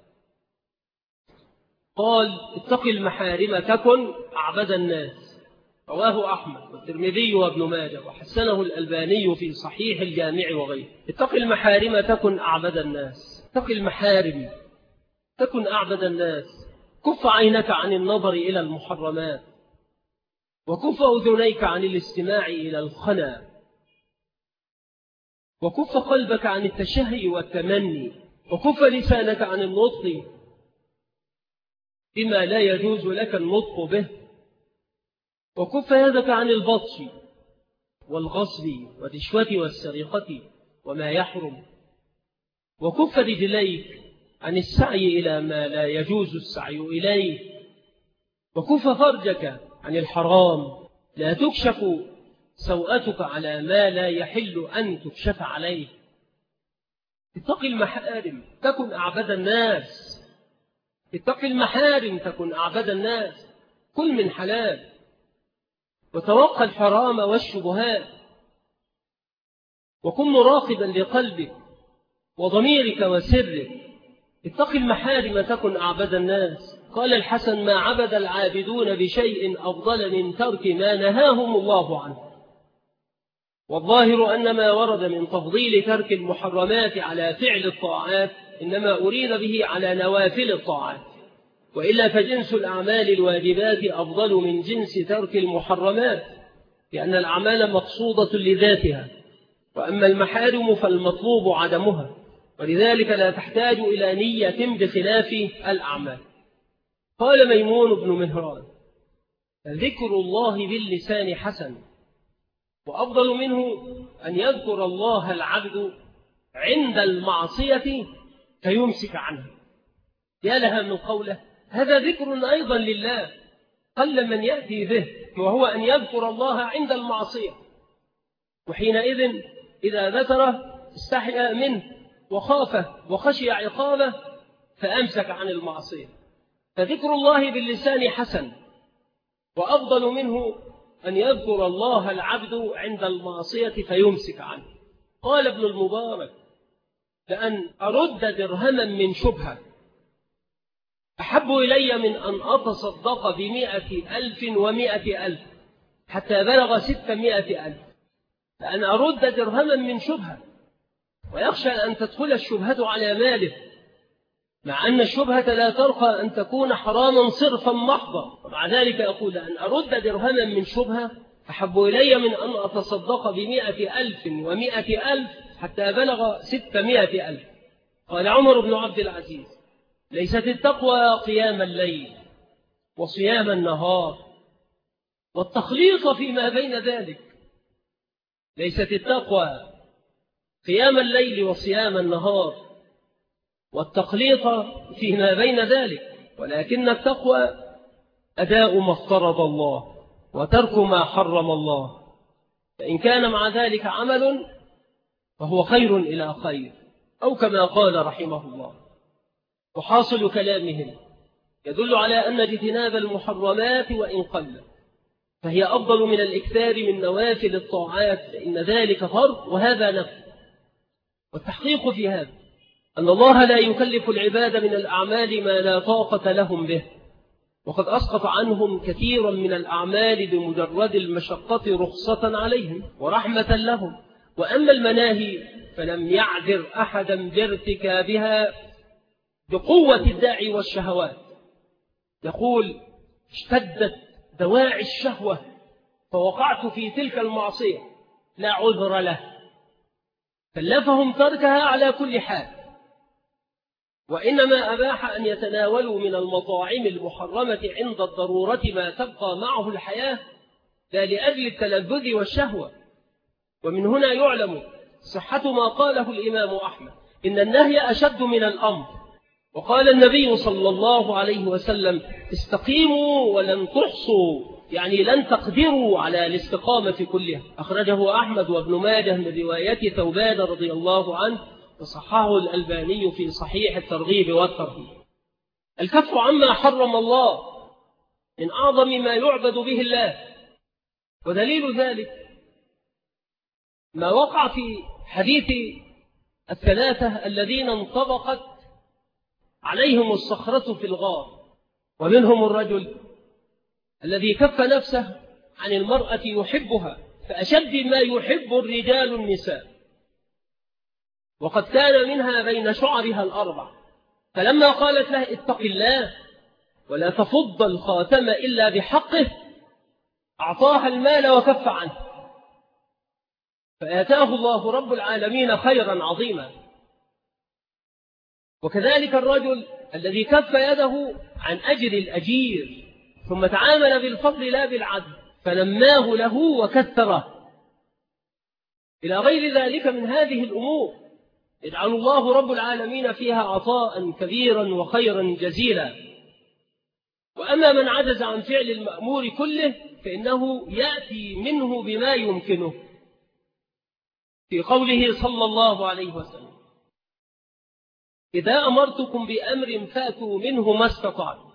قال: اتق المحارم تكن أعبد الناس. رواه أحمد والترمذي وابن ماجه وحسنه الألباني في صحيح الجامع وغيره. اتق المحارم تكن أعبد الناس. اتق المحارم تكن أعبد الناس. كف عينك عن النظر إلى المحرمات، وكف أذنيك عن الاستماع إلى الخنا، وكف قلبك عن التشهي والتمني، وكف لسانك عن النطق بما لا يجوز لك النطق به، وكف يدك عن البطش والغصب والرشوة والسرقة وما يحرم، وكف رجليك عن السعي إلى ما لا يجوز السعي إليه، وكف فرجك عن الحرام، لا تكشف سوءتك على ما لا يحل أن تكشف عليه. اتق المحارم تكن أعبد الناس. اتق المحارم تكن أعبد الناس. كل من حلال، وتوقى الحرام والشبهات، وكن مراقبا لقلبك وضميرك وسرك. اتق المحارم تكن أعبد الناس. قال الحسن: ما عبد العابدون بشيء أفضل من ترك ما نهاهم الله عنه. والظاهر أن ما ورد من تفضيل ترك المحرمات على فعل الطاعات إنما أريد به على نوافل الطاعات، وإلا فجنس الأعمال الواجبات أفضل من جنس ترك المحرمات، لأن الأعمال مقصودة لذاتها، وأما المحارم فالمطلوب عدمها، ولذلك لا تحتاج إلى نية بخلاف الأعمال. قال ميمون بن مهران: ذكر الله باللسان حسن، وأفضل منه أن يذكر الله العبد عند المعصية فيمسك عنها. يا لها من قوله، هذا ذكر أيضا لله قل من يأتي به، وهو أن يذكر الله عند المعصية، وحينئذ إذا ذكره استحيا منه وخافه وخشي عقابه فأمسك عن المعصية. فذكر الله باللسان حسن، وأفضل منه أن يذكر الله العبد عند المعصية فيمسك عنه. قال ابن المبارك: لأن أرد درهما من شبهة أحب إلي من أن أتصدق ب100,000 و100,000 حتى بلغ 600,000. لأن أرد درهما من شبهة، ويخشى أن تدخل الشبهة على ماله، مع أن الشبهة لا ترقى أن تكون حراما صرفا محضا. ومع ذلك يقول: لأن أرد درهما من شبهة أحب إلي من أن أتصدق ب100,000 و100,000 حتى بلغ 600,000. قال عمر بن عبد العزيز: ليست التقوى قيام الليل وصيام النهار والتخليط فيما بين ذلك. ليست التقوى قيام الليل وصيام النهار والتخليط فيما بين ذلك، ولكن التقوى أداء ما افترض الله وترك ما حرم الله. فإن كان مع ذلك عمل فهو خير إلى خير، أو كما قال رحمه الله. وحاصل كلامهم يدل على أن اجتناب المحرمات وإن قل فهي أفضل من الإكثار من نوافل الطاعات، فإن ذلك فرض وهذا نفل. والتحقيق في هذا أن الله لا يكلف العباد من الأعمال ما لا طاقة لهم به، وقد أسقط عنهم كثيرا من الأعمال بمجرد المشقة رخصة عليهم ورحمة لهم. وأما المناهي فلم يعذر أحدا بارتكابها بقوة الداعي والشهوات. يقول: اشتدت دواعي الشهوة فوقعت في تلك المعصية، لا عذر له، كلفهم تركها على كل حال. وإنما أباح أن يتناولوا من المطاعم المحرمة عند الضرورة ما تبقى معه الحياة، لا لأجل التلذذ والشهوة. ومن هنا يعلم صحة ما قاله الإمام أحمد: إن النهي أشد من الأمر. وقال النبي صلى الله عليه وسلم: استقيموا ولن تحصوا، يعني لن تقدروا على الاستقامة كلها. أخرجه أحمد وابن ماجه من رواية ثوبان رضي الله عنه، وصححه الألباني في صحيح الترغيب والترهيب. الكف عما حرم الله من أعظم ما يعبد به الله، ودليل ذلك ما وقع في حديث الثلاثة الذين انطبقت عليهم الصخرة في الغار، ومنهم الرجل الذي كف نفسه عن المرأة يحبها فأشد ما يحب الرجال النساء، وقد كان منها بين شعرها الأربع. فلما قالت له: اتق الله ولا تفض الخاتم إلا بحقه، أعطاها المال وكف عنه، فآتاه الله رب العالمين خيرا عظيما. وكذلك الرجل الذي كف يده عن أجر الأجير ثم تعامل بالفضل لا بالعدل، فنماه له وكثره، إلى غير ذلك من هذه الأمور يجعل الله رب العالمين فيها عطاء كبيرا وخيرا جزيلا. وأما من عجز عن فعل المأمور كله فإنه يأتي منه بما يمكنه، في قوله صلى الله عليه وسلم: إذا أمرتكم بأمر فأتوا منه ما استطعتم.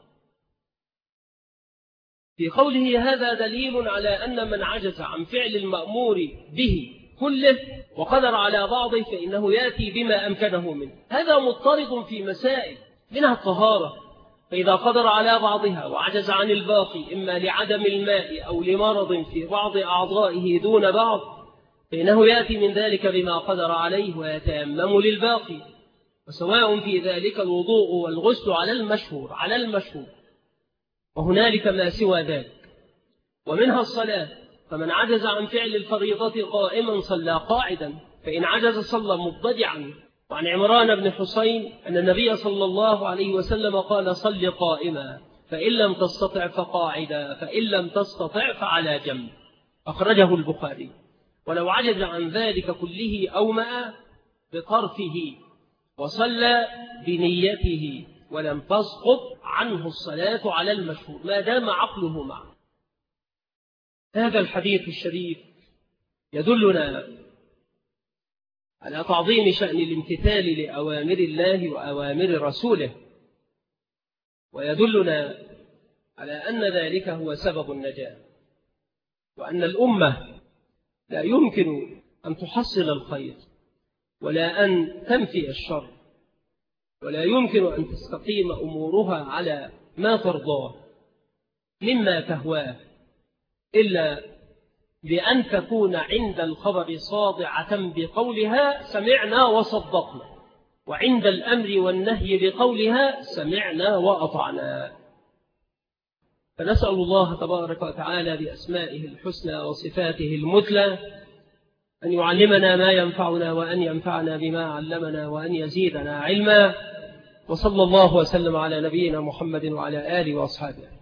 في قوله هذا دليل على أن من عجز عن فعل المأمور به كله وقدر على بعضه فإنه يأتي بما أمكنه منه. هذا مضطرد في مسائل منها الطهارة، فإذا قدر على بعضها وعجز عن الباقي إما لعدم الماء أو لمرض في بعض أعضائه دون بعض فإنه يأتي من ذلك بما قدر عليه ويتيمم للباقي، وسواء في ذلك الوضوء والغسل على المشهور، وهنالك ما سوى ذلك. ومنها الصلاة، فمن عجز عن فعل الفريضة قائما صلى قاعدا، فإن عجز صلى مضطجعا. وعن عمران بن حسين أن النبي صلى الله عليه وسلم قال: صل قائما، فإن لم تستطع فقاعدا، فإن لم تستطع فعلى جنب. أخرجه البخاري. ولو عجز عن ذلك كله أومأ بطرفه وصلى بنيته ولم تسقط عنه الصلاة على المشهور ما دام عقله معه. هذا الحديث الشريف يدلنا على تعظيم شأن الامتثال لأوامر الله وأوامر رسوله، ويدلنا على أن ذلك هو سبب النجاة، وأن الأمة لا يمكن أن تحصل الخير ولا أن تنفي الشر، ولا يمكن أن تستقيم أمورها على ما ترضاه مما تهواه إلا بأن تكون عند الخبر صادعة بقولها سمعنا وصدقنا، وعند الأمر والنهي بقولها سمعنا وأطعنا. فنسأل الله تبارك وتعالى بأسمائه الحسنى وصفاته المثلى أن يعلمنا ما ينفعنا وأن ينفعنا بما علمنا وأن يزيدنا علما. وصلى الله وسلم على نبينا محمد وعلى آله وأصحابه.